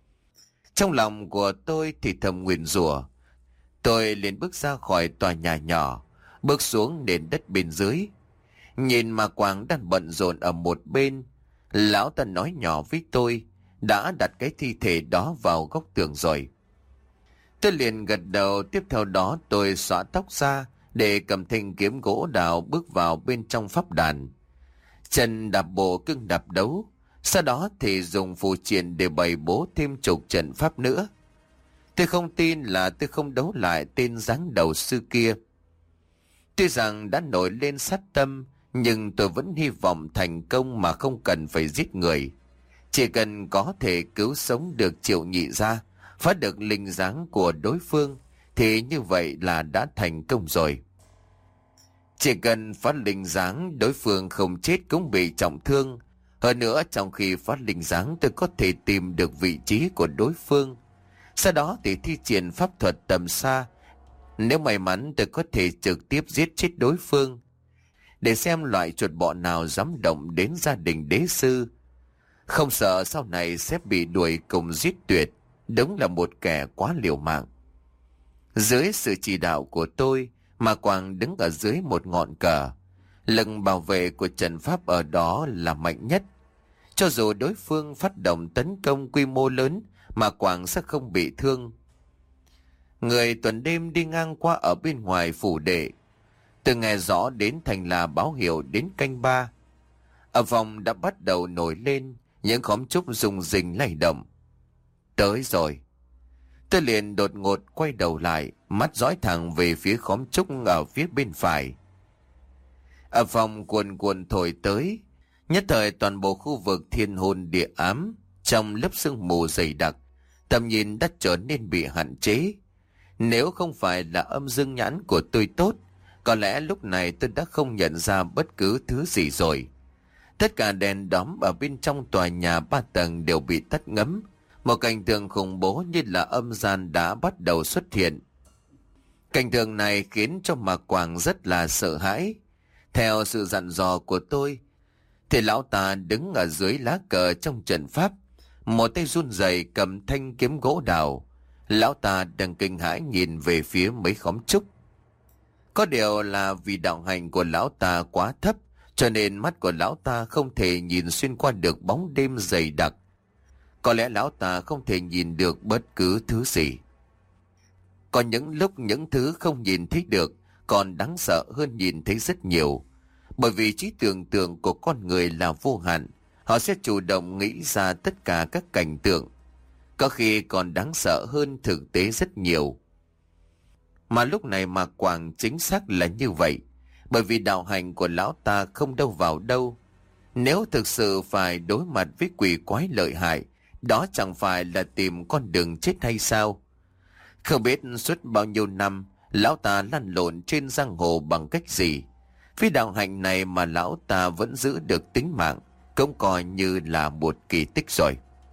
Trong lòng của tôi thì thầm nguyền rủa. Tôi liền bước ra khỏi tòa nhà nhỏ, bước xuống nền đất bên dưới. Nhìn Mạc Quảng đang bận rộn ở một bên, lão ta nói nhỏ với tôi, đã đặt cái thi thể đó vào góc tường rồi. Tôi liền gật đầu, tiếp theo đó tôi xõa tóc ra để cầm thanh kiếm gỗ đào bước vào bên trong pháp đàn. Chân đạp bộ cưng đạp đấu, sau đó thì dùng phù triện để bày bố thêm chục trận pháp nữa. Tôi không tin là tôi không đấu lại tên giáng đầu sư kia. Tuy rằng đã nổi lên sát tâm, nhưng tôi vẫn hy vọng thành công mà không cần phải giết người. Chỉ cần có thể cứu sống được Triệu Nhị Gia, phá được linh giáng của đối phương, thì như vậy là đã thành công rồi. Chỉ cần phá linh giáng, đối phương không chết cũng bị trọng thương. Hơn nữa trong khi phá linh giáng tôi có thể tìm được vị trí của đối phương. Sau đó thì thi triển pháp thuật tầm xa. Nếu may mắn tôi có thể trực tiếp giết chết đối phương, để xem loại chuột bọ nào dám động đến gia đình đế sư. Không sợ sau này sẽ bị đuổi cùng giết tuyệt. Đúng là một kẻ quá liều mạng. Dưới sự chỉ đạo của tôi, Mạc Quảng đứng ở dưới một ngọn cờ. Lực bảo vệ của trận pháp ở đó là mạnh nhất. Cho dù đối phương phát động tấn công quy mô lớn, Mạc Quảng sẽ không bị thương. Người tuần đêm đi ngang qua ở bên ngoài phủ đệ, từ nghe rõ đến thành là báo hiệu đến canh ba. Ở phòng đã bắt đầu nổi lên những khóm trúc rung rinh lay động. Tới rồi. Tôi liền đột ngột quay đầu lại, mắt dõi thẳng về phía khóm trúc ở phía bên phải. Ở phòng cuồn cuộn thổi tới, nhất thời toàn bộ khu vực thiên hồn địa ám, trong lớp sương mù dày đặc, tầm nhìn đã trở nên bị hạn chế. Nếu không phải là âm dương nhãn của tôi tốt, có lẽ lúc này tôi đã không nhận ra bất cứ thứ gì rồi. Tất cả đèn đóm ở bên trong tòa nhà ba tầng đều bị tắt ngấm. Một cảnh tượng khủng bố như là âm gian đã bắt đầu xuất hiện. Cảnh tượng này khiến cho Mạc Quảng rất là sợ hãi. Theo sự dặn dò của tôi, thì lão ta đứng ở dưới lá cờ trong trận pháp, một tay run rẩy cầm thanh kiếm gỗ đào. Lão ta đang kinh hãi nhìn về phía mấy khóm trúc. Có điều là vì đạo hành của lão ta quá thấp, cho nên mắt của lão ta không thể nhìn xuyên qua được bóng đêm dày đặc. Có lẽ lão ta không thể nhìn được bất cứ thứ gì. Còn những lúc những thứ không nhìn thấy được còn đáng sợ hơn nhìn thấy rất nhiều. Bởi vì trí tưởng tượng của con người là vô hạn, họ sẽ chủ động nghĩ ra tất cả các cảnh tượng, có khi còn đáng sợ hơn thực tế rất nhiều. Mà lúc này Mạc Quảng chính xác là như vậy, bởi vì đạo hành của lão ta không đâu vào đâu. Nếu thực sự phải đối mặt với quỷ quái lợi hại, đó chẳng phải là tìm con đường chết hay sao? Không biết suốt bao nhiêu năm lão ta lăn lộn trên giang hồ bằng cách gì, vì đạo hạnh này mà lão ta vẫn giữ được tính mạng, cũng coi như là một kỳ tích rồi.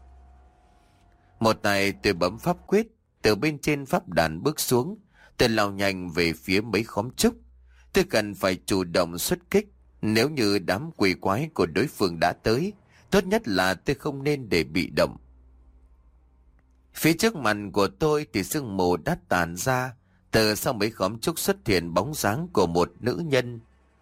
Một tay tôi bấm pháp quyết, từ bên trên pháp đàn bước xuống, tôi lao nhanh về phía mấy khóm trúc. Tôi cần phải chủ động xuất kích. Nếu như đám quỷ quái của đối phương đã tới, tốt nhất là tôi không nên để bị động. Phía trước mặt của tôi thì sương mù đã tàn ra. Từ sau mấy khóm trúc xuất hiện bóng dáng của một nữ nhân.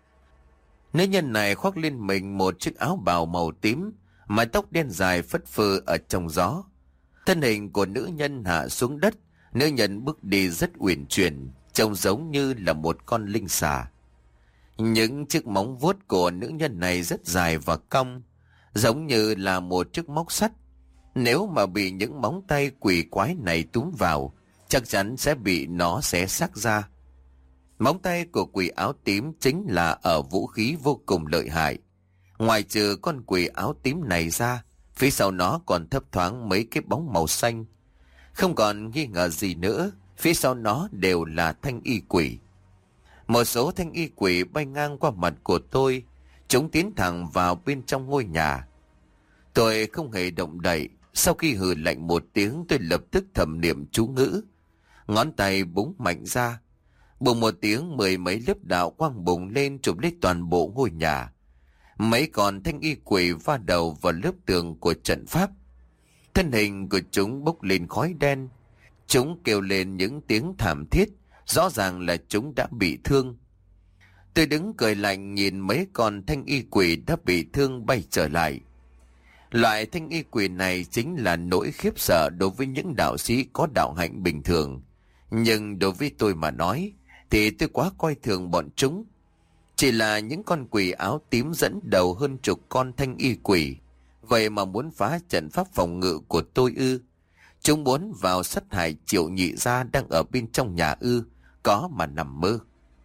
Nữ nhân này khoác lên mình một chiếc áo bào màu tím, mái tóc đen dài phất phơ ở trong gió. Thân hình của nữ nhân hạ xuống đất, nữ nhân bước đi rất uyển chuyển, trông giống như là một con linh xà. Những chiếc móng vuốt của nữ nhân này rất dài và cong, giống như là một chiếc móc sắt. Nếu mà bị những móng tay quỷ quái này túm vào, chắc chắn sẽ bị nó xé xác ra. Móng tay của quỷ áo tím chính là ở vũ khí vô cùng lợi hại. Ngoài trừ con quỷ áo tím này ra, phía sau nó còn thấp thoáng mấy cái bóng màu xanh. Không còn nghi ngờ gì nữa, phía sau nó đều là thanh y quỷ. Một số thanh y quỷ bay ngang qua mặt của tôi, chúng tiến thẳng vào bên trong ngôi nhà. Tôi không hề động đậy, sau khi hừ lạnh một tiếng tôi lập tức thầm niệm chú ngữ. Ngón tay búng mạnh ra, bùng một tiếng mười mấy lớp đạo quang bùng lên chụp lấy toàn bộ ngôi nhà. Mấy con thanh y quỷ va đầu vào lớp tường của trận pháp. Thân hình của chúng bốc lên khói đen. Chúng kêu lên những tiếng thảm thiết, rõ ràng là chúng đã bị thương. Tôi đứng cười lạnh nhìn mấy con thanh y quỷ đã bị thương bay trở lại. Loại thanh y quỷ này chính là nỗi khiếp sợ đối với những đạo sĩ có đạo hạnh bình thường. Nhưng đối với tôi mà nói, thì tôi quá coi thường bọn chúng. Chỉ là những con quỷ áo tím dẫn đầu hơn chục con thanh y quỷ. Vậy mà muốn phá trận pháp phòng ngự của tôi ư? Chúng muốn vào sát hại Triệu Nhị Gia đang ở bên trong nhà ư? Có mà nằm mơ.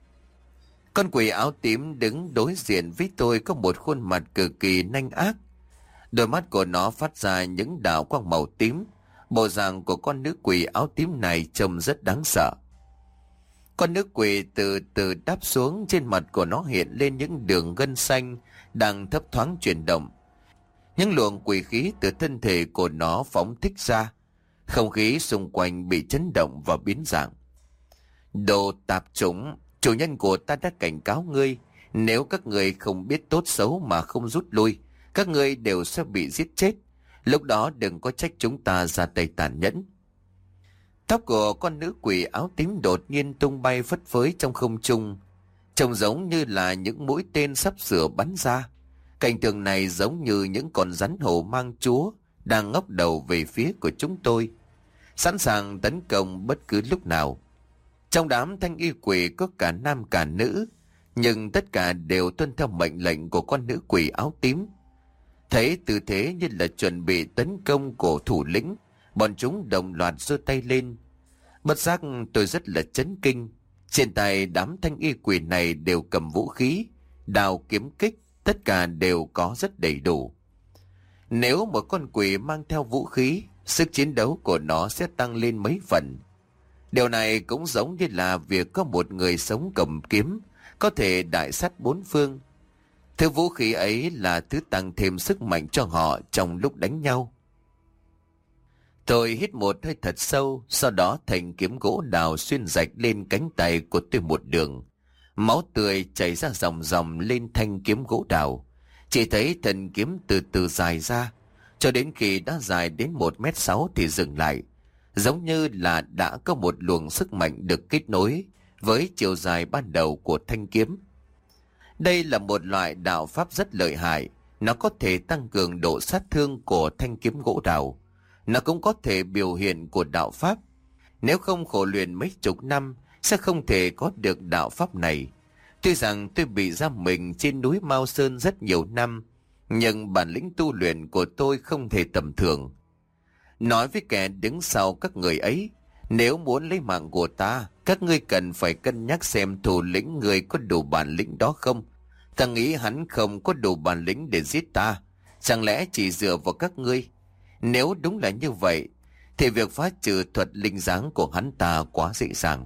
Con quỷ áo tím đứng đối diện với tôi có một khuôn mặt cực kỳ nanh ác. Đôi mắt của nó phát ra những đạo quang màu tím. Bộ dạng của con nữ quỷ áo tím này trông rất đáng sợ. Con nữ quỷ từ từ đáp xuống, trên mặt của nó hiện lên những đường gân xanh đang thấp thoáng chuyển động. Những luồng quỷ khí từ thân thể của nó phóng thích ra. Không khí xung quanh bị chấn động và biến dạng. Đồ tạp chủng, chủ nhân của ta đã cảnh cáo ngươi, nếu các ngươi không biết tốt xấu mà không rút lui, các ngươi đều sẽ bị giết chết. Lúc đó đừng có trách chúng ta ra tay tàn nhẫn. Tóc của con nữ quỷ áo tím đột nhiên tung bay phất phới trong không trung, trông giống như là những mũi tên sắp sửa bắn ra. Cảnh tượng này giống như những con rắn hổ mang chúa đang ngóc đầu về phía của chúng tôi, sẵn sàng tấn công bất cứ lúc nào. Trong đám thanh y quỷ có cả nam cả nữ, nhưng tất cả đều tuân theo mệnh lệnh của con nữ quỷ áo tím. Thấy tư thế như là chuẩn bị tấn công của thủ lĩnh, bọn chúng đồng loạt giơ tay lên. Bất giác tôi rất là chấn kinh. Trên tay đám thanh y quỷ này đều cầm vũ khí, đao kiếm kích, tất cả đều có rất đầy đủ. Nếu một con quỷ mang theo vũ khí, sức chiến đấu của nó sẽ tăng lên mấy phần. Điều này cũng giống như là việc có một người sống cầm kiếm, có thể đại sát bốn phương. Thứ vũ khí ấy là thứ tăng thêm sức mạnh cho họ trong lúc đánh nhau. Tôi hít một hơi thật sâu, sau đó thanh kiếm gỗ đào xuyên rạch lên cánh tay của tôi một đường. Máu tươi chảy ra dòng dòng lên thanh kiếm gỗ đào. Chỉ thấy thân kiếm từ từ dài ra, cho đến khi đã dài đến một mét sáu thì dừng lại. Giống như là đã có một luồng sức mạnh được kết nối với chiều dài ban đầu của thanh kiếm. Đây là một loại đạo pháp rất lợi hại. Nó có thể tăng cường độ sát thương của thanh kiếm gỗ đào. Nó cũng có thể biểu hiện của đạo pháp. Nếu không khổ luyện mấy chục năm, sẽ không thể có được đạo pháp này. Tuy rằng tôi bị giam mình trên núi Mao Sơn rất nhiều năm, nhưng bản lĩnh tu luyện của tôi không thể tầm thường. Nói với kẻ đứng sau các người ấy, nếu muốn lấy mạng của ta, các ngươi cần phải cân nhắc xem thủ lĩnh người có đủ bản lĩnh đó không. Ta nghĩ hắn không có đủ bản lĩnh để giết ta, chẳng lẽ chỉ dựa vào các ngươi? Nếu đúng là như vậy, thì việc phá trừ thuật linh dáng của hắn ta quá dễ dàng.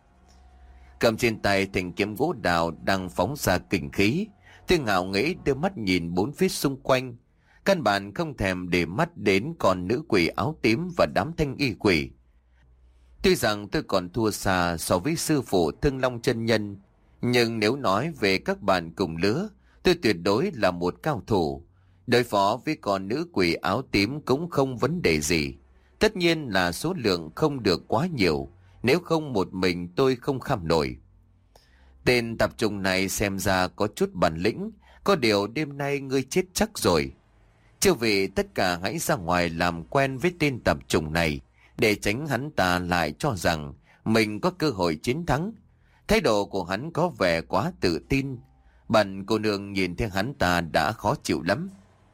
Cầm trên tay thanh kiếm gỗ đào đang phóng ra kình khí, tôi ngạo nghễ đưa mắt nhìn bốn phía xung quanh, căn bản không thèm để mắt đến con nữ quỷ áo tím và đám thanh y quỷ. Tuy rằng tôi còn thua xa so với sư phụ Thương Long chân nhân, nhưng nếu nói về các bạn cùng lứa, tôi tuyệt đối là một cao thủ. Đối phó với con nữ quỷ áo tím cũng không vấn đề gì. Tất nhiên là số lượng không được quá nhiều, nếu không một mình tôi không kham nổi. Tên tạp trùng này xem ra có chút bản lĩnh, có điều đêm nay ngươi chết chắc rồi. Chư vị tất cả hãy ra ngoài làm quen với tên tạp trùng này, để tránh hắn ta lại cho rằng mình có cơ hội chiến thắng. Thái độ của hắn có vẻ quá tự tin. Bần cô nương nhìn thấy hắn ta đã khó chịu lắm.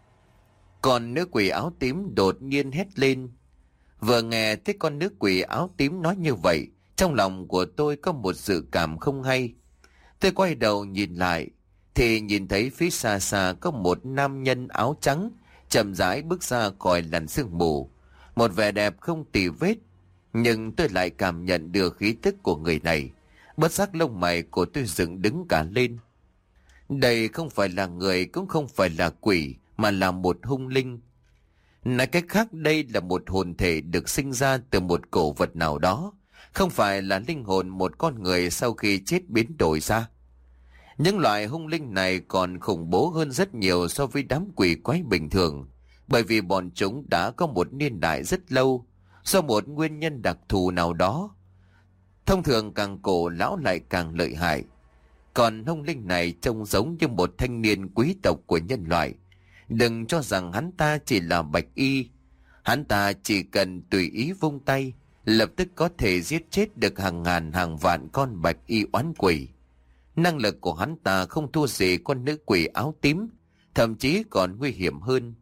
Còn nữ quỷ áo tím đột nhiên hét lên. Vừa nghe thấy con nữ quỷ áo tím nói như vậy, trong lòng của tôi có một dự cảm không hay. Tôi quay đầu nhìn lại, thì nhìn thấy phía xa xa có một nam nhân áo trắng chậm rãi bước ra khỏi làn sương mù. Một vẻ đẹp không tì vết, nhưng tôi lại cảm nhận được khí tức của người này. Bất giác lông mày của tôi dựng đứng cả lên. Đây không phải là người, cũng không phải là quỷ, mà là một hung linh. Nói cách khác, đây là một hồn thể được sinh ra từ một cổ vật nào đó, không phải là linh hồn một con người sau khi chết biến đổi ra. Những loại hung linh này còn khủng bố hơn rất nhiều so với đám quỷ quái bình thường, bởi vì bọn chúng đã có một niên đại rất lâu, do một nguyên nhân đặc thù nào đó. Thông thường càng cổ lão lại càng lợi hại. Còn hung linh này trông giống như một thanh niên quý tộc của nhân loại. Đừng cho rằng hắn ta chỉ là bạch y. Hắn ta chỉ cần tùy ý vung tay, lập tức có thể giết chết được hàng ngàn hàng vạn con bạch y oán quỷ. Năng lực của hắn ta không thua gì con nữ quỷ áo tím, thậm chí còn nguy hiểm hơn.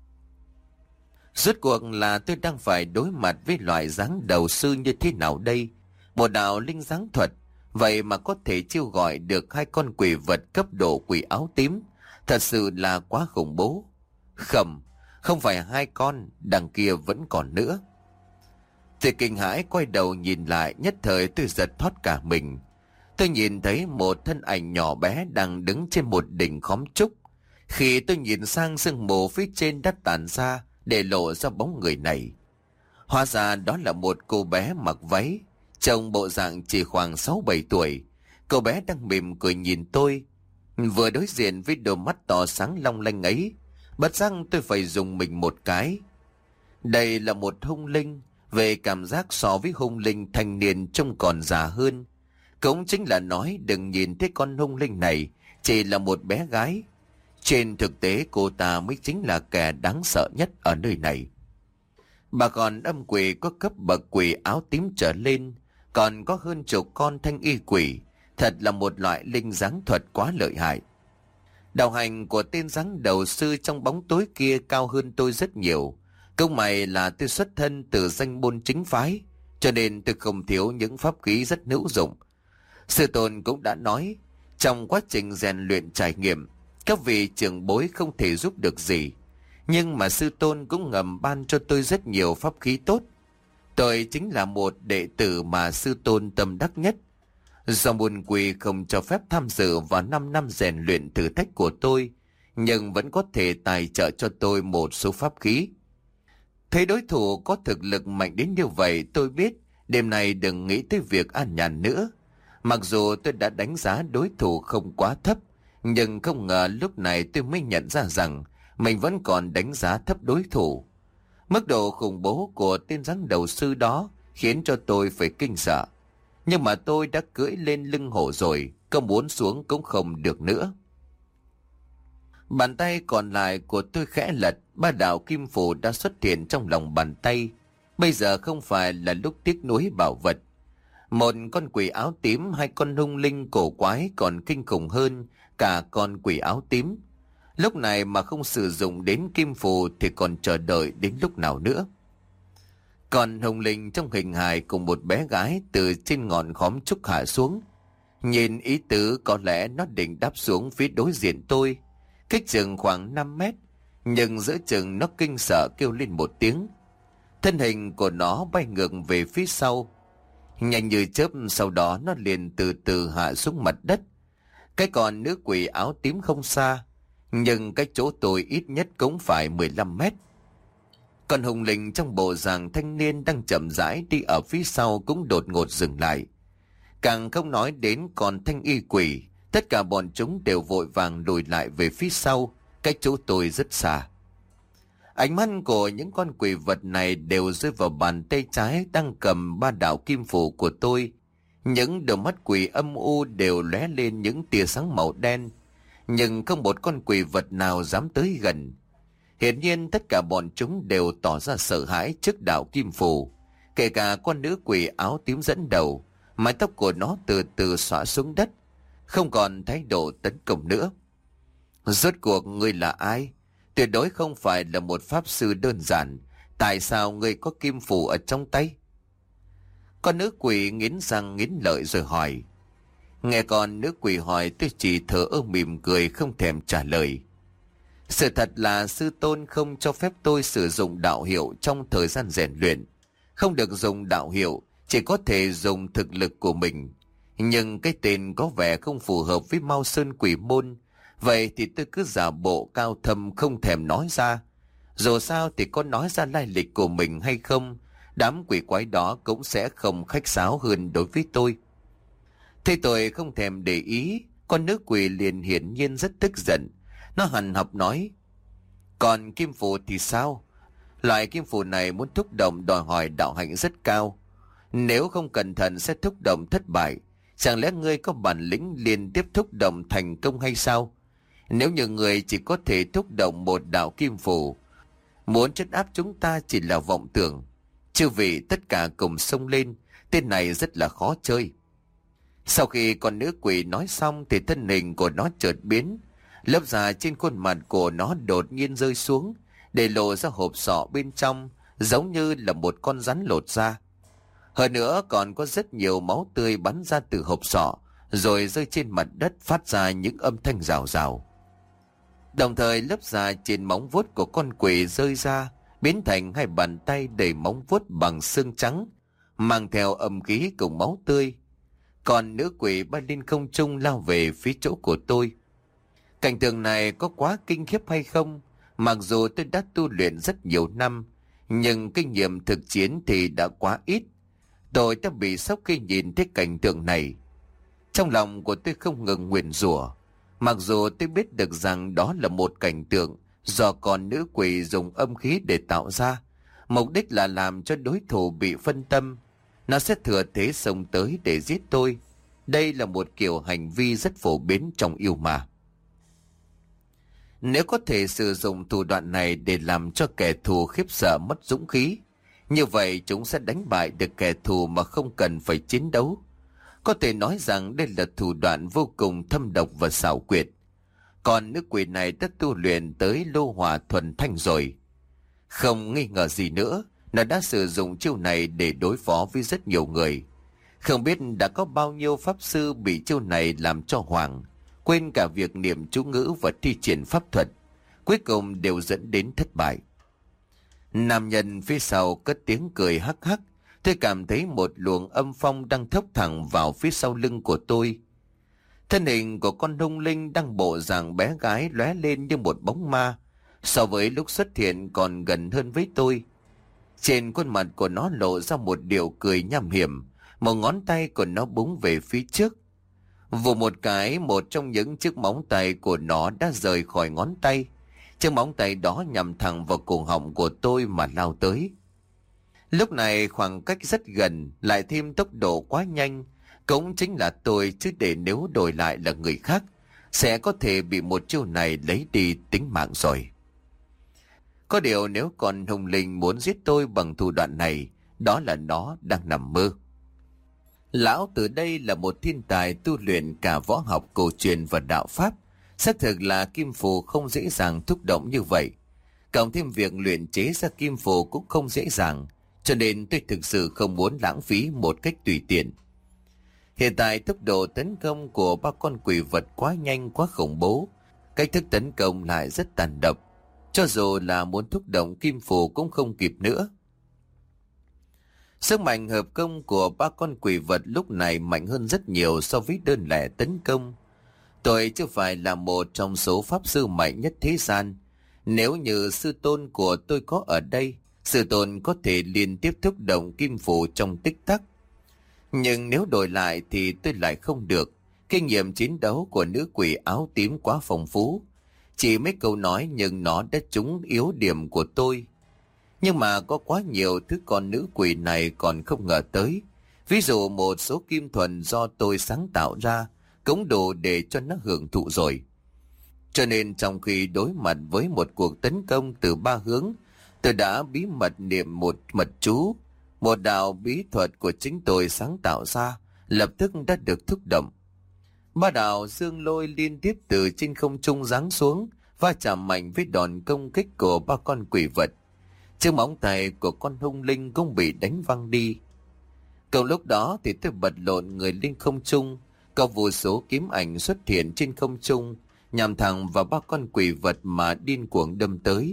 Rốt cuộc là tôi đang phải đối mặt với loại dáng đầu sư như thế nào đây? Một đạo linh dáng thuật, vậy mà có thể chiêu gọi được hai con quỷ vật cấp độ quỷ áo tím, thật sự là quá khủng bố. Khẩm, không phải hai con, đằng kia vẫn còn nữa. Tôi kinh hãi quay đầu nhìn lại, nhất thời tôi giật thoát cả mình. Tôi nhìn thấy một thân ảnh nhỏ bé đang đứng trên một đỉnh khóm trúc. Khi tôi nhìn sang sương mù phía trên đất tàn ra, để lộ ra bóng người này. Hóa ra đó là một cô bé mặc váy, trông bộ dạng chỉ khoảng sáu bảy tuổi. Cô bé đang mỉm cười nhìn tôi. Vừa đối diện với đôi mắt to sáng long lanh ấy, bất giác tôi phải dùng mình một cái. Đây là một hung linh, về cảm giác so với hung linh thanh niên trông còn già hơn. Cũng chính là nói đừng nhìn thấy con hung linh này chỉ là một bé gái. Trên thực tế cô ta mới chính là kẻ đáng sợ nhất ở nơi này. Bà còn âm quỷ có cấp bậc quỷ áo tím trở lên, còn có hơn chục con thanh y quỷ. Thật là một loại linh dáng thuật quá lợi hại. Đạo hành của tên dáng đầu sư trong bóng tối kia cao hơn tôi rất nhiều. Công mày là tôi xuất thân từ danh môn chính phái, cho nên tôi không thiếu những pháp khí rất hữu dụng. Sư tôn cũng đã nói, trong quá trình rèn luyện trải nghiệm, các vị trưởng bối không thể giúp được gì. Nhưng mà sư tôn cũng ngầm ban cho tôi rất nhiều pháp khí tốt. Tôi chính là một đệ tử mà sư tôn tâm đắc nhất. Do môn quỷ không cho phép tham dự vào 5 năm rèn luyện thử thách của tôi, nhưng vẫn có thể tài trợ cho tôi một số pháp khí. Thấy đối thủ có thực lực mạnh đến như vậy, tôi biết đêm nay đừng nghĩ tới việc an nhàn nữa. Mặc dù tôi đã đánh giá đối thủ không quá thấp, nhưng không ngờ lúc này tôi mới nhận ra rằng mình vẫn còn đánh giá thấp đối thủ. Mức độ khủng bố của tên giáng đầu sư đó khiến cho tôi phải kinh sợ. Nhưng mà tôi đã cưỡi lên lưng hổ rồi, có muốn xuống cũng không được nữa. Bàn tay còn lại của tôi khẽ lật, ba đạo kim phù đã xuất hiện trong lòng bàn tay. Bây giờ không phải là lúc tiếc nuối bảo vật. Một con quỷ áo tím, hai con hung linh cổ quái còn kinh khủng hơn cả con quỷ áo tím. Lúc này mà không sử dụng đến kim phù thì còn chờ đợi đến lúc nào nữa. Còn hung linh trong hình hài cùng một bé gái từ trên ngọn khóm trúc hạ xuống. Nhìn ý tứ có lẽ nó định đáp xuống phía đối diện tôi, cách chừng khoảng năm mét, nhưng giữa chừng nó kinh sợ kêu lên một tiếng. Thân hình của nó bay ngược về phía sau. Nhanh như chớp, sau đó nó liền từ từ hạ xuống mặt đất. Cái còn nữ quỷ áo tím không xa, nhưng cái chỗ tôi ít nhất cũng phải mười lăm mét. Còn hùng linh trong bộ dạng thanh niên đang chậm rãi đi ở phía sau cũng đột ngột dừng lại. Càng không nói đến còn thanh y quỷ, tất cả bọn chúng đều vội vàng lùi lại về phía sau, cách chỗ tôi rất xa. Ánh mắt của những con quỷ vật này đều rơi vào bàn tay trái đang cầm ba đạo kim phù của tôi. Những đôi mắt quỷ âm u đều lóe lên những tia sáng màu đen, nhưng không một con quỷ vật nào dám tới gần. Hiển nhiên tất cả bọn chúng đều tỏ ra sợ hãi trước đạo kim phù, kể cả con nữ quỷ áo tím dẫn đầu, mái tóc của nó từ từ xõa xuống đất, không còn thái độ tấn công nữa. Rốt cuộc ngươi là ai? Tuyệt đối không phải là một pháp sư đơn giản. Tại sao ngươi có kim phù ở trong tay? Con nữ quỷ nghiến răng nghiến lợi rồi hỏi. Nghe con nữ quỷ hỏi, tôi chỉ thở ơ mỉm cười không thèm trả lời. Sự thật là sư tôn không cho phép tôi sử dụng đạo hiệu trong thời gian rèn luyện. Không được dùng đạo hiệu, chỉ có thể dùng thực lực của mình. Nhưng cái tên có vẻ không phù hợp với Mao Sơn Quỷ Môn. Vậy thì tôi cứ giả bộ cao thâm không thèm nói ra. Dù sao thì có nói ra lai lịch của mình hay không, đám quỷ quái đó cũng sẽ không khách sáo hơn đối với tôi. Thế tôi không thèm để ý, con nữ quỷ liền hiển nhiên rất tức giận. Nó hằn học nói, còn kim phù thì sao? Loại kim phù này muốn thúc động đòi hỏi đạo hạnh rất cao. Nếu không cẩn thận sẽ thúc động thất bại. Chẳng lẽ ngươi có bản lĩnh liên tiếp thúc động thành công hay sao? Nếu như người chỉ có thể thúc động một đạo kim phù, muốn trấn áp chúng ta chỉ là vọng tưởng. Chư vị tất cả cùng xông lên, tên này rất là khó chơi. Sau khi con nữ quỷ nói xong thì thân hình của nó chợt biến. Lớp da trên khuôn mặt của nó đột nhiên rơi xuống, để lộ ra hộp sọ bên trong, giống như là một con rắn lột da. Hơn nữa còn có rất nhiều máu tươi bắn ra từ hộp sọ, rồi rơi trên mặt đất phát ra những âm thanh rào rào. Đồng thời lớp da trên móng vuốt của con quỷ rơi ra, biến thành hai bàn tay đầy móng vuốt bằng xương trắng, mang theo âm khí cùng máu tươi. Còn nữ quỷ bay lên không trung lao về phía chỗ của tôi. Cảnh tượng này có quá kinh khiếp hay không? Mặc dù tôi đã tu luyện rất nhiều năm, nhưng kinh nghiệm thực chiến thì đã quá ít. Tôi đã bị sốc khi nhìn thấy cảnh tượng này. Trong lòng của tôi không ngừng nguyền rủa. Mặc dù tôi biết được rằng đó là một cảnh tượng do con nữ quỷ dùng âm khí để tạo ra, mục đích là làm cho đối thủ bị phân tâm. Nó sẽ thừa thế xông tới để giết tôi. Đây là một kiểu hành vi rất phổ biến trong yêu ma. Nếu có thể sử dụng thủ đoạn này để làm cho kẻ thù khiếp sợ mất dũng khí, như vậy chúng sẽ đánh bại được kẻ thù mà không cần phải chiến đấu. Có thể nói rằng đây là thủ đoạn vô cùng thâm độc và xảo quyệt. Còn nữ quỷ này đã tu luyện tới lô hỏa thuần thanh rồi. Không nghi ngờ gì nữa, nó đã sử dụng chiêu này để đối phó với rất nhiều người. Không biết đã có bao nhiêu pháp sư bị chiêu này làm cho hoảng, quên cả việc niệm chú ngữ và thi triển pháp thuật, cuối cùng đều dẫn đến thất bại. Nam nhân phía sau cất tiếng cười hắc hắc, tôi cảm thấy một luồng âm phong đang thốc thẳng vào phía sau lưng của tôi. Thân hình của con hung linh đang bộ dạng bé gái lóe lên như một bóng ma, so với lúc xuất hiện còn gần hơn với tôi. Trên khuôn mặt của nó lộ ra một điệu cười nham hiểm, một ngón tay của nó búng về phía trước. Vù một cái, một trong những chiếc móng tay của nó đã rời khỏi ngón tay. Chiếc móng tay đó nhằm thẳng vào cổ họng của tôi mà lao tới. Lúc này khoảng cách rất gần, lại thêm tốc độ quá nhanh, cũng chính là tôi, chứ để nếu đổi lại là người khác, sẽ có thể bị một chiêu này lấy đi tính mạng rồi. Có điều nếu còn hung linh muốn giết tôi bằng thủ đoạn này, đó là nó đang nằm mơ. Lão từ đây là một thiên tài tu luyện cả võ học cổ truyền và đạo pháp. Xác thực là kim phù không dễ dàng thúc động như vậy. Cộng thêm việc luyện chế ra kim phù cũng không dễ dàng, cho nên tôi thực sự không muốn lãng phí một cách tùy tiện. Hiện tại tốc độ tấn công của ba con quỷ vật quá nhanh, quá khủng bố. Cách thức tấn công lại rất tàn độc. Cho dù là muốn thúc động kim phù cũng không kịp nữa. Sức mạnh hợp công của ba con quỷ vật lúc này mạnh hơn rất nhiều so với đơn lẻ tấn công. Tôi chưa phải là một trong số pháp sư mạnh nhất thế gian. Nếu như sư tôn của tôi có ở đây, sư tôn có thể liên tiếp thúc động kim phù trong tích tắc. Nhưng nếu đổi lại thì tôi lại không được. Kinh nghiệm chiến đấu của nữ quỷ áo tím quá phong phú. Chỉ mấy câu nói nhưng nó đã trúng yếu điểm của tôi. Nhưng mà có quá nhiều thứ con nữ quỷ này còn không ngờ tới. Ví dụ một số kim thuần do tôi sáng tạo ra cũng đủ để cho nó hưởng thụ rồi. Cho nên trong khi đối mặt với một cuộc tấn công từ ba hướng, tôi đã bí mật niệm một mật chú. Một đạo bí thuật của chính tôi sáng tạo ra lập tức đã được thúc động. Ba đạo dương lôi liên tiếp từ trên không trung giáng xuống, va chạm mạnh với đòn công kích của ba con quỷ vật. Chiếc móng tay của con hung linh cũng bị đánh văng đi. Cùng lúc đó thì tôi bật lộn người lên không trung, có vô số kiếm ảnh xuất hiện trên không trung, nhằm thẳng vào ba con quỷ vật mà điên cuồng đâm tới.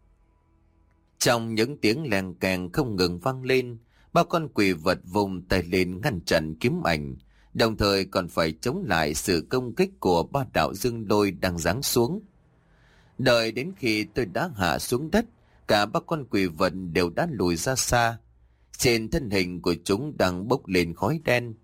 Trong những tiếng leng keng không ngừng vang lên, ba con quỷ vật vùng tay lên ngăn chặn kiếm ảnh, đồng thời còn phải chống lại sự công kích của ba đạo dương lôi đang giáng xuống. Đợi đến khi tôi đã hạ xuống đất, cả ba con quỷ vật đều đã lùi ra xa. Trên thân hình của chúng đang bốc lên khói đen.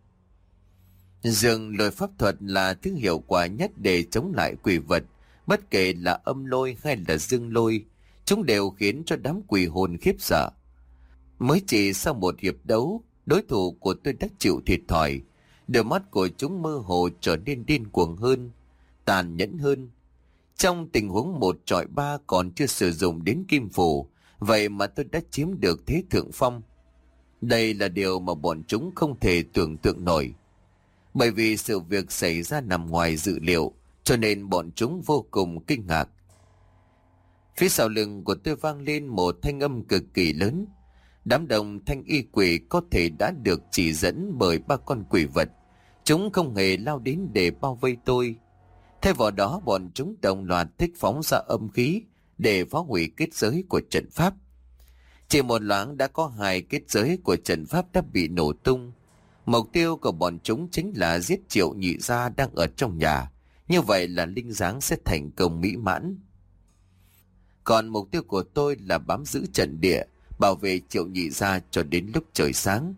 Dương lôi pháp thuật là thứ hiệu quả nhất để chống lại quỷ vật. Bất kể là âm lôi hay là dương lôi, chúng đều khiến cho đám quỷ hồn khiếp sợ. Mới chỉ sau một hiệp đấu, đối thủ của tôi đã chịu thiệt thòi. Đôi mắt của chúng mơ hồ trở nên điên cuồng hơn, tàn nhẫn hơn. Trong tình huống một trọi ba còn chưa sử dụng đến kim phù, vậy mà tôi đã chiếm được thế thượng phong. Đây là điều mà bọn chúng không thể tưởng tượng nổi. Bởi vì sự việc xảy ra nằm ngoài dự liệu, cho nên bọn chúng vô cùng kinh ngạc. Phía sau lưng của tôi vang lên một thanh âm cực kỳ lớn. Đám đông thanh y quỷ có thể đã được chỉ dẫn bởi ba con quỷ vật. Chúng không hề lao đến để bao vây tôi. Thay vào đó bọn chúng đồng loạt thích phóng ra âm khí để phá hủy kết giới của trận pháp. Chỉ một loáng đã có hai kết giới của trận pháp đã bị nổ tung. Mục tiêu của bọn chúng chính là giết Triệu Nhị Gia đang ở trong nhà. Như vậy là linh giáng sẽ thành công mỹ mãn. Còn mục tiêu của tôi là bám giữ trận địa, bảo vệ Triệu Nhị Gia cho đến lúc trời sáng.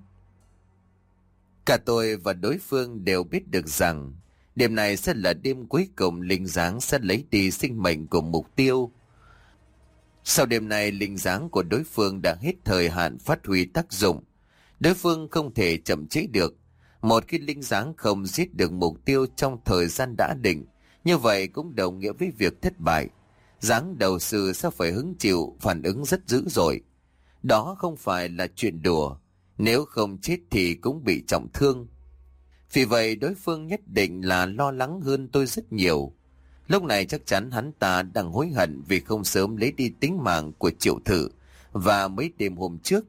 Cả tôi và đối phương đều biết được rằng đêm này sẽ là đêm cuối cùng linh giáng sẽ lấy đi sinh mệnh của mục tiêu. Sau đêm này linh giáng của đối phương đã hết thời hạn phát huy tác dụng. Đối phương không thể chậm chế được. Một khi linh giáng không giết được mục tiêu trong thời gian đã định, như vậy cũng đồng nghĩa với việc thất bại. Giáng đầu sư sẽ phải hứng chịu phản ứng rất dữ dội. Đó không phải là chuyện đùa. Nếu không chết thì cũng bị trọng thương. Vì vậy đối phương nhất định là lo lắng hơn tôi rất nhiều. Lúc này chắc chắn hắn ta đang hối hận vì không sớm lấy đi tính mạng của Triệu Thử. Và mấy đêm hôm trước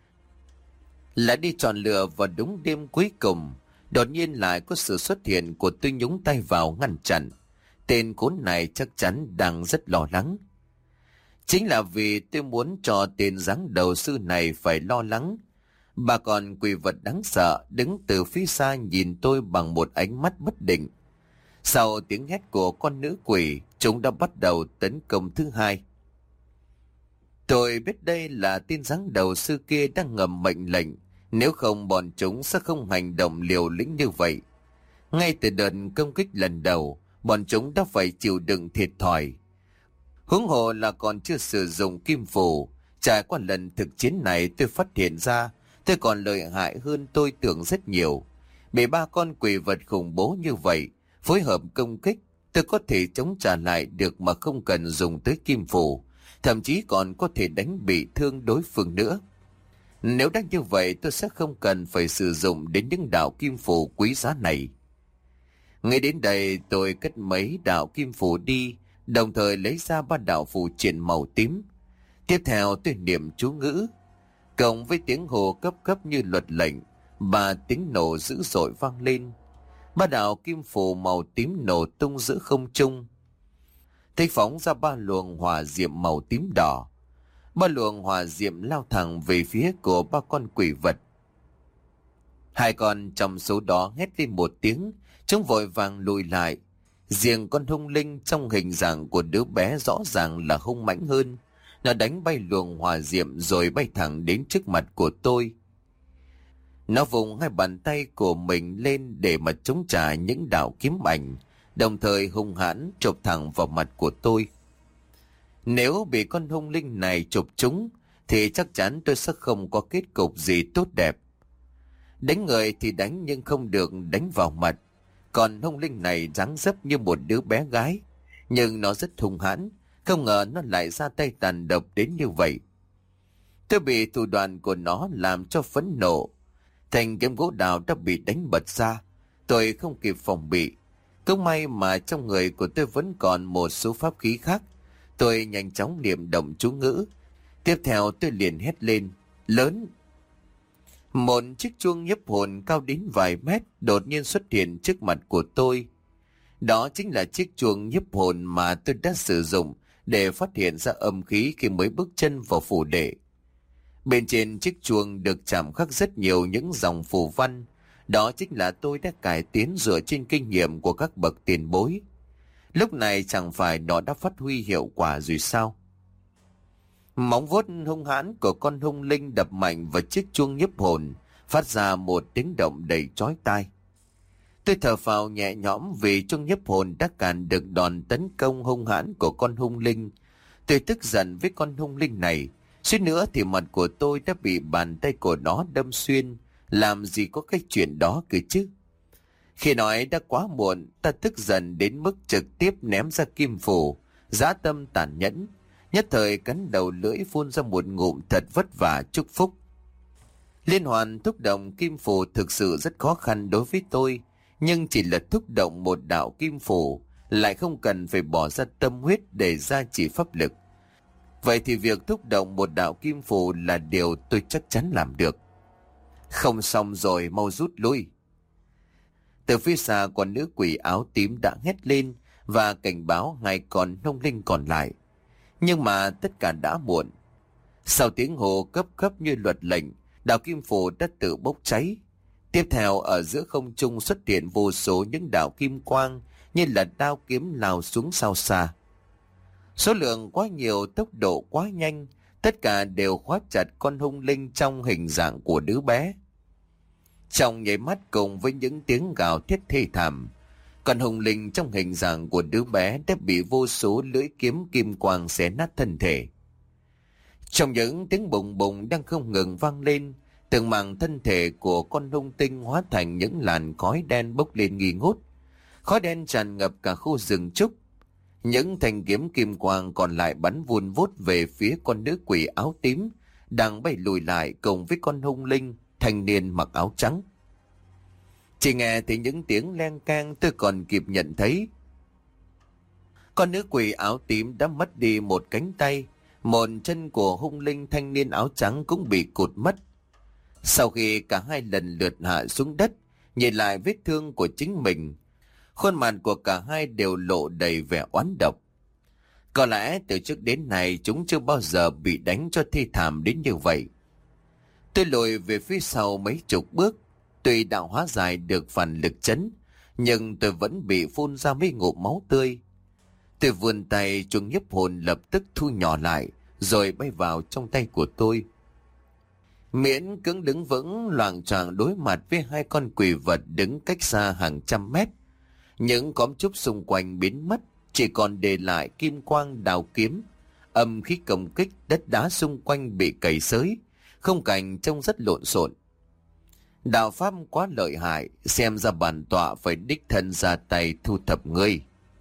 là đi chọn lựa vào đúng đêm cuối cùng, đột nhiên lại có sự xuất hiện của tôi nhúng tay vào ngăn chặn. Tên khốn này chắc chắn đang rất lo lắng. Chính là vì tôi muốn cho tên giáng đầu sư này phải lo lắng, Bà con quỷ vật đáng sợ đứng từ phía xa nhìn tôi bằng một ánh mắt bất định. Sau tiếng hét của con nữ quỷ, chúng đã bắt đầu tấn công thứ hai. Tôi biết đây là tên giáng đầu sư kia đang ngầm mệnh lệnh, nếu không bọn chúng sẽ không hành động liều lĩnh như vậy. Ngay từ đợt công kích lần đầu, bọn chúng đã phải chịu đựng thiệt thòi. Huống hồ là còn chưa sử dụng kim phù. Trải qua lần thực chiến này, tôi phát hiện ra tôi còn lợi hại hơn tôi tưởng rất nhiều. Bị ba con quỷ vật khủng bố như vậy phối hợp công kích, tôi có thể chống trả lại được mà không cần dùng tới kim phù, thậm chí còn có thể đánh bị thương đối phương nữa. Nếu đã như vậy, tôi sẽ không cần phải sử dụng đến những đạo kim phù quý giá này. Ngay đến đây, tôi cất mấy đạo kim phù đi, đồng thời lấy ra ba đạo phù triện màu tím. Tiếp theo tôi niệm chú ngữ, cộng với tiếng hồ cấp cấp như luật lệnh, và tiếng nổ dữ dội vang lên. Ba đạo kim phù màu tím nổ tung giữa không trung. Thấy phóng ra ba luồng hỏa diệm màu tím đỏ. Ba luồng hỏa diệm lao thẳng về phía của ba con quỷ vật. Hai con trong số đó hét lên một tiếng, chúng vội vàng lùi lại. Riêng con hung linh trong hình dạng của đứa bé rõ ràng là hung mãnh hơn. Nó đánh bay luồng hỏa diệm rồi bay thẳng đến trước mặt của tôi. Nó vùng hai bàn tay của mình lên để mà chống trả những đạo kiếm ảnh, đồng thời hung hãn chộp thẳng vào mặt của tôi. Nếu bị con hung linh này chụp trúng thì chắc chắn tôi sẽ không có kết cục gì tốt đẹp. Đánh người thì đánh nhưng không được đánh vào mặt. Còn hung linh này dáng dấp như một đứa bé gái, nhưng nó rất hung hãn, không ngờ nó lại ra tay tàn độc đến như vậy. Tôi bị thủ đoạn của nó làm cho phẫn nộ. Thành kiếm gỗ đào đã bị đánh bật ra, tôi không kịp phòng bị. Cũng may mà trong người của tôi vẫn còn một số pháp khí khác. Tôi nhanh chóng niệm động chú ngữ. Tiếp theo tôi liền hét lên, lớn. Một chiếc chuông nhiếp hồn cao đến vài mét đột nhiên xuất hiện trước mặt của tôi. Đó chính là chiếc chuông nhiếp hồn mà tôi đã sử dụng để phát hiện ra âm khí khi mới bước chân vào phủ đệ. Bên trên chiếc chuông được chạm khắc rất nhiều những dòng phù văn. Đó chính là tôi đã cải tiến dựa trên kinh nghiệm của các bậc tiền bối. Lúc này chẳng phải nó đã phát huy hiệu quả rồi sao? Móng vuốt hung hãn của con hung linh đập mạnh vào chiếc chuông nhiếp hồn, phát ra một tiếng động đầy chói tai. Tôi thở phào nhẹ nhõm vì chuông nhiếp hồn đã cản được đòn tấn công hung hãn của con hung linh. Tôi tức giận với con hung linh này, suýt nữa thì mặt của tôi đã bị bàn tay của nó đâm xuyên. Làm gì có cái chuyện đó cơ chứ? Khi nói đã quá muộn, ta tức giận đến mức trực tiếp ném ra kim phù, dã tâm tàn nhẫn, nhất thời cắn đầu lưỡi phun ra một ngụm thật vất vả chúc phúc. Liên hoàn thúc động kim phù thực sự rất khó khăn đối với tôi, nhưng chỉ là thúc động một đạo kim phù, lại không cần phải bỏ ra tâm huyết để gia trì pháp lực. Vậy thì việc thúc động một đạo kim phù là điều tôi chắc chắn làm được. Không xong rồi, mau rút lui. Từ phía xa, con nữ quỷ áo tím đã hét lên và cảnh báo hai con hung linh còn lại. Nhưng mà tất cả đã muộn. Sau tiếng hồ cấp cấp như luật lệnh, đạo kim phù đã tự bốc cháy. Tiếp theo, ở giữa không trung xuất hiện vô số những đạo kim quang như là đao kiếm lao xuống sao xa. Số lượng quá nhiều, tốc độ quá nhanh, tất cả đều khóa chặt con hung linh trong hình dạng của đứa bé. Trong nháy mắt cùng với những tiếng gào thét thê thảm, con hung linh trong hình dạng của đứa bé đã bị vô số lưỡi kiếm kim quang xé nát thân thể. Trong những tiếng bùng bùng đang không ngừng vang lên, từng mảng thân thể của con hung tinh hóa thành những làn khói đen bốc lên nghi ngút. Khói đen tràn ngập cả khu rừng trúc. Những thanh kiếm kim quang còn lại bắn vun vút về phía con nữ quỷ áo tím đang bay lùi lại cùng với con hung linh thanh niên mặc áo trắng. Chỉ nghe thấy những tiếng len keng, tôi còn kịp nhận thấy con nữ quỷ áo tím đã mất đi một cánh tay, một chân của hung linh thanh niên áo trắng cũng bị cụt mất. Sau khi cả hai lần lượt hạ xuống đất, nhìn lại vết thương của chính mình, khuôn mặt của cả hai đều lộ đầy vẻ oán độc. Có lẽ từ trước đến nay chúng chưa bao giờ bị đánh cho thê thảm đến như vậy. Tôi lùi về phía sau mấy chục bước. Tuy đã hóa giải được phần lực chấn, nhưng tôi vẫn bị phun ra mấy ngụm máu tươi. Tôi vươn tay, chuông nhiếp hồn lập tức thu nhỏ lại, rồi bay vào trong tay của tôi. Miễn cưỡng đứng vững, loạng choạng đối mặt với hai con quỷ vật đứng cách xa hàng trăm mét. Những cóm trúc xung quanh biến mất, chỉ còn để lại kim quang đào kiếm. Âm khí công kích, đất đá xung quanh bị cày xới, không cảnh trông rất lộn xộn. Đạo pháp quá lợi hại, xem ra bản tọa phải đích thân ra tay thu thập ngươi.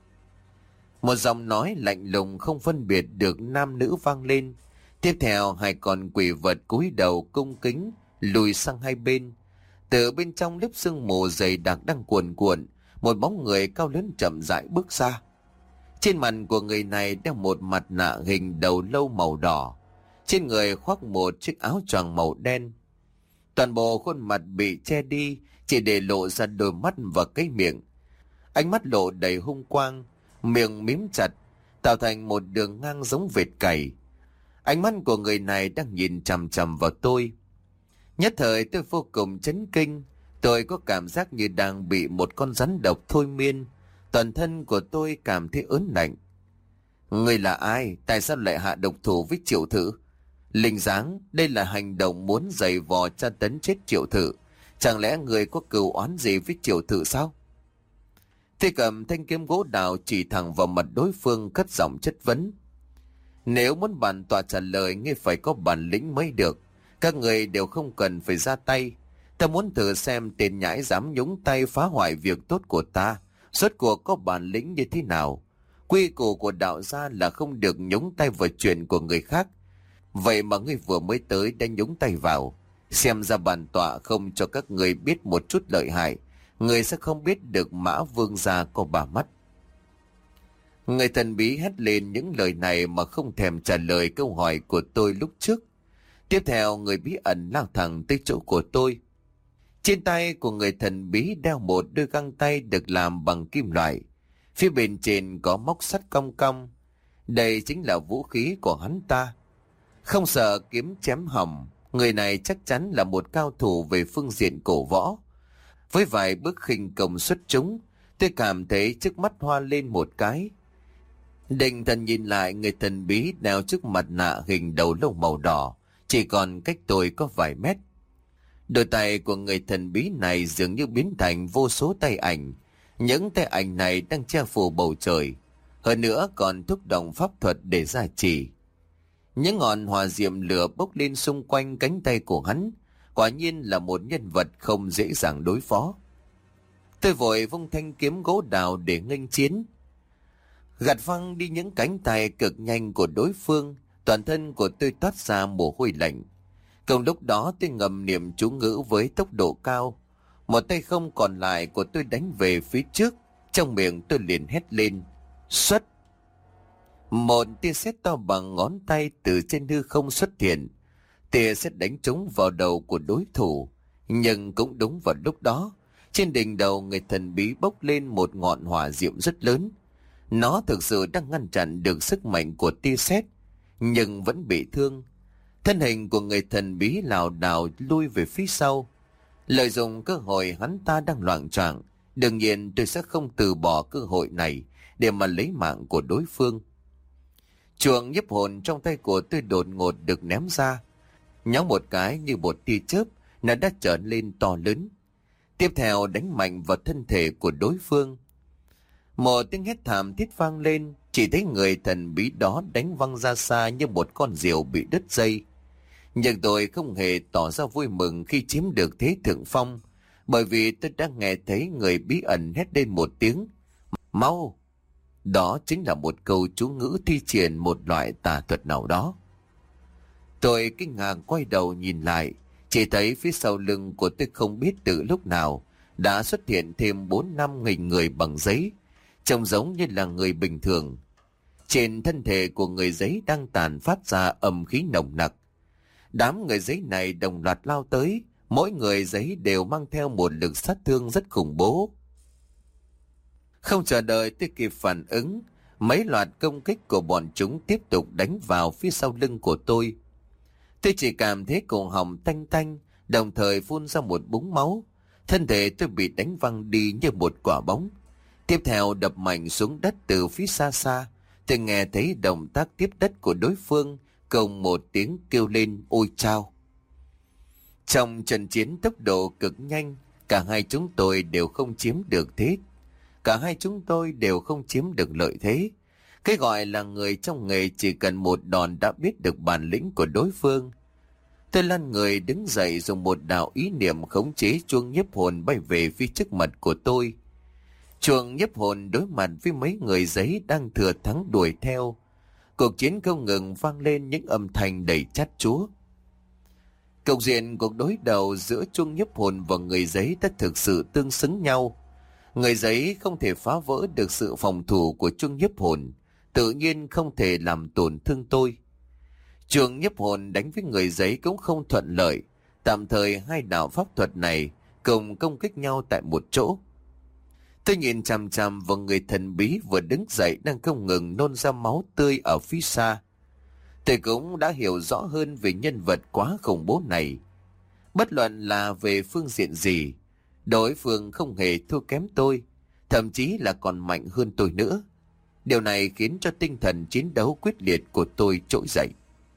Một giọng nói lạnh lùng không phân biệt được nam nữ vang lên. Tiếp theo hai con quỷ vật cúi đầu cung kính lùi sang hai bên. Từ bên trong lớp sương mù dày đặc đang cuồn cuộn, một bóng người cao lớn chậm rãi bước ra. Trên mặt của người này đeo một mặt nạ hình đầu lâu màu đỏ, trên người khoác một chiếc áo choàng màu đen. Toàn bộ khuôn mặt bị che đi, chỉ để lộ ra đôi mắt và cái miệng. Ánh mắt lộ đầy hung quang, miệng mím chặt, tạo thành một đường ngang giống vệt cày. Ánh mắt của người này đang nhìn chằm chằm vào tôi. Nhất thời tôi vô cùng chấn kinh. Tôi có cảm giác như đang bị một con rắn độc thôi miên. Toàn thân của tôi cảm thấy ớn lạnh. Người là ai? Tại sao lại hạ độc thủ với Triệu Thử? Linh dáng, đây là hành động muốn giày vò tra tấn chết Triệu Thử. Chẳng lẽ người có cừu oán gì với Triệu Thử sao? Tôi cầm thanh kiếm gỗ đào chỉ thẳng vào mặt đối phương, cất giọng chất vấn. Nếu muốn bản tọa trả lời, ngươi phải có bản lĩnh mới được. Các người đều không cần phải ra tay. Ta muốn thử xem tên nhãi dám nhúng tay phá hoại việc tốt của ta, rốt cuộc có bản lĩnh như thế nào. Quy củ của đạo gia là không được nhúng tay vào chuyện của người khác. Vậy mà ngươi vừa mới tới đã nhúng tay vào. Xem ra bản tọa không cho các người biết một chút lợi hại, người sẽ không biết được Mã Vương gia có ba mắt. Người thần bí hét lên những lời này mà không thèm trả lời câu hỏi của tôi lúc trước. Tiếp theo người bí ẩn lao thẳng tới chỗ của tôi. Trên tay của người thần bí đeo một đôi găng tay được làm bằng kim loại. Phía bên trên có móc sắt cong cong. Đây chính là vũ khí của hắn ta. Không sợ kiếm chém hỏng, người này chắc chắn là một cao thủ về phương diện cổ võ. Với vài bước khinh công xuất chúng, tôi cảm thấy trước mắt hoa lên một cái. Định thần nhìn lại người thần bí đeo trước mặt nạ hình đầu lâu màu đỏ, chỉ còn cách tôi có vài mét. Đôi tay của người thần bí này dường như biến thành vô số tay ảnh. Những tay ảnh này đang che phủ bầu trời, hơn nữa còn thúc động pháp thuật để gia trì. Những ngọn hỏa diệm lửa bốc lên xung quanh cánh tay của hắn, quả nhiên là một nhân vật không dễ dàng đối phó. Tôi vội vung thanh kiếm gỗ đào để nghênh chiến, gạt văng đi những cánh tay cực nhanh của đối phương. Toàn thân của tôi toát ra mồ hôi lạnh. Cùng lúc đó tôi ngầm niệm chú ngữ với tốc độ cao. Một tay không còn lại của tôi đánh về phía trước. Trong miệng tôi liền hét lên: xuất! Một tia sét to bằng ngón tay từ trên hư không xuất hiện. Tia sét đánh trúng vào đầu của đối thủ. Nhưng cũng đúng vào lúc đó, trên đỉnh đầu người thần bí bốc lên một ngọn hỏa diệm rất lớn. Nó thực sự đang ngăn chặn được sức mạnh của tia sét, nhưng vẫn bị thương. Thân hình của người thần bí lảo đảo lui về phía sau. Lợi dụng cơ hội hắn ta đang loạng choạng, đương nhiên tôi sẽ không từ bỏ cơ hội này để mà lấy mạng của đối phương. Chuông nhiếp hồn trong tay của tôi đột ngột được ném ra. Nhóng một cái như một tia chớp, nó đã trở lên to lớn. Tiếp theo đánh mạnh vào thân thể của đối phương. Một tiếng hét thảm thiết vang lên, chỉ thấy người thần bí đó đánh văng ra xa như một con diều bị đứt dây. Nhưng tôi không hề tỏ ra vui mừng khi chiếm được thế thượng phong, bởi vì tôi đã nghe thấy người bí ẩn hét lên một tiếng: mau! Đó chính là một câu chú ngữ thi triển một loại tà thuật nào đó. Tôi kinh ngạc quay đầu nhìn lại, chỉ thấy phía sau lưng của tôi không biết từ lúc nào đã xuất hiện thêm bốn năm nghìn người bằng giấy, trông giống như là người bình thường. Trên thân thể của người giấy đang tàn phát ra âm khí nồng nặc. Đám người giấy này đồng loạt lao tới, mỗi người giấy đều mang theo một lực sát thương rất khủng bố. Không chờ đợi tôi kịp phản ứng, mấy loạt công kích của bọn chúng tiếp tục đánh vào phía sau lưng của tôi. Tôi chỉ cảm thấy cổ họng tanh tanh, đồng thời phun ra một búng máu. Thân thể tôi bị đánh văng đi như một quả bóng. Tiếp theo đập mạnh xuống đất từ phía xa xa. Tôi nghe thấy động tác tiếp đất của đối phương, cùng một tiếng kêu lên ôi chao. Trong trận chiến tốc độ cực nhanh, cả hai chúng tôi đều không chiếm được thế. Cả hai chúng tôi đều không chiếm được lợi thế. Cái gọi là người trong nghề chỉ cần một đòn đã biết được bản lĩnh của đối phương. Tôi lăn người đứng dậy, dùng một đạo ý niệm khống chế chuông nhiếp hồn bay về phía trước mặt của tôi. Chuông nhiếp hồn đối mặt với mấy người giấy đang thừa thắng đuổi theo. Cuộc chiến không ngừng vang lên những âm thanh đầy chát chúa. Cục diện cuộc đối đầu giữa chuông nhiếp hồn và người giấy đã thực sự tương xứng nhau. Người giấy không thể phá vỡ được sự phòng thủ của chuông nhiếp hồn, tự nhiên không thể làm tổn thương tôi. Chuông nhiếp hồn đánh với người giấy cũng không thuận lợi, tạm thời hai đạo pháp thuật này cùng công kích nhau tại một chỗ. Tôi nhìn chằm chằm vào người thần bí vừa đứng dậy đang không ngừng nôn ra máu tươi ở phía xa. Tôi cũng đã hiểu rõ hơn về nhân vật quá khủng bố này. Bất luận là về phương diện gì, đối phương không hề thua kém tôi, thậm chí là còn mạnh hơn tôi nữa. Điều này khiến cho tinh thần chiến đấu quyết liệt của tôi trỗi dậy.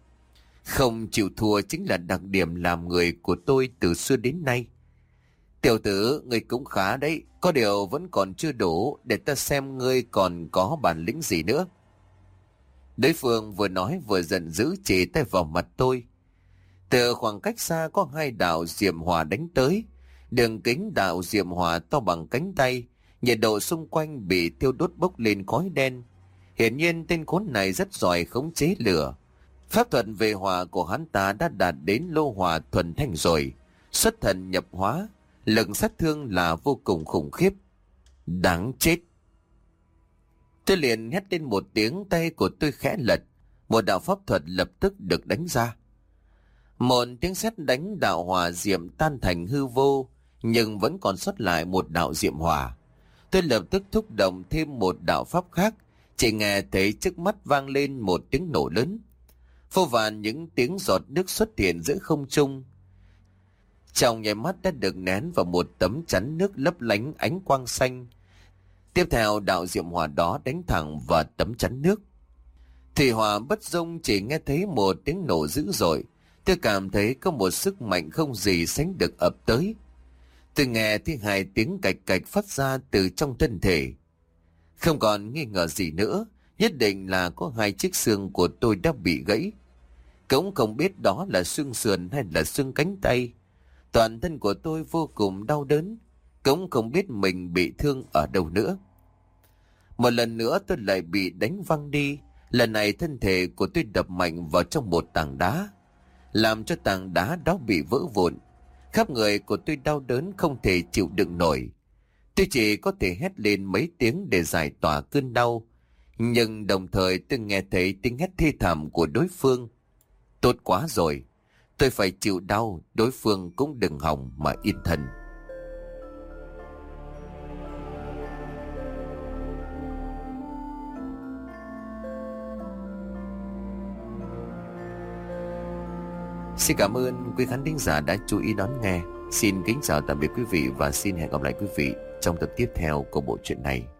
Không chịu thua chính là đặc điểm làm người của tôi từ xưa đến nay. Tiểu tử, ngươi cũng khá đấy, có điều vẫn còn chưa đủ, để ta xem ngươi còn có bản lĩnh gì nữa. Đối phương vừa nói vừa giận dữ chỉ tay vào mặt tôi. Từ khoảng cách xa có hai đạo diệm hỏa đánh tới. Đường kính đạo diệm hỏa to bằng cánh tay, nhiệt độ xung quanh bị thiêu đốt bốc lên khói đen. Hiển nhiên tên khốn này rất giỏi khống chế lửa. Pháp thuật về hỏa của hắn ta đã đạt đến lô hỏa thuần thanh rồi. Xuất thần nhập hóa, lực sát thương là vô cùng khủng khiếp. Đáng chết! Tôi liền hét lên một tiếng, tay của tôi khẽ lật. Một đạo pháp thuật lập tức được đánh ra. Một tiếng sét đánh đạo hỏa diệm tan thành hư vô, nhưng vẫn còn sót lại một đạo diệm hỏa. Tôi lập tức thúc động thêm một đạo pháp khác, chỉ nghe thấy trước mắt vang lên một tiếng nổ lớn. Vô vàn những tiếng giọt nước xuất hiện giữa không trung. Trong nháy mắt đã được nén vào một tấm chắn nước lấp lánh ánh quang xanh. Tiếp theo đạo diệm hỏa đó đánh thẳng vào tấm chắn nước. Thủy hỏa bất dung, chỉ nghe thấy một tiếng nổ dữ dội. Tôi cảm thấy có một sức mạnh không gì sánh được ập tới. Tôi nghe thấy hai tiếng cạch cạch phát ra từ trong thân thể. Không còn nghi ngờ gì nữa, nhất định là có hai chiếc xương của tôi đã bị gãy. Cũng không biết đó là xương sườn hay là xương cánh tay. Toàn thân của tôi vô cùng đau đớn, cũng không biết mình bị thương ở đâu nữa. Một lần nữa tôi lại bị đánh văng đi. Lần này thân thể của tôi đập mạnh vào trong một tảng đá, làm cho tảng đá đó bị vỡ vụn. Khắp người của tôi đau đớn không thể chịu đựng nổi. Tôi chỉ có thể hét lên mấy tiếng để giải tỏa cơn đau. Nhưng đồng thời tôi nghe thấy tiếng hét thê thảm của đối phương. Tốt quá rồi, tôi phải chịu đau, đối phương cũng đừng hòng mà yên thân. Xin cảm ơn quý khán thính giả đã chú ý đón nghe. Xin kính chào tạm biệt quý vị và xin hẹn gặp lại quý vị trong tập tiếp theo của bộ truyện này.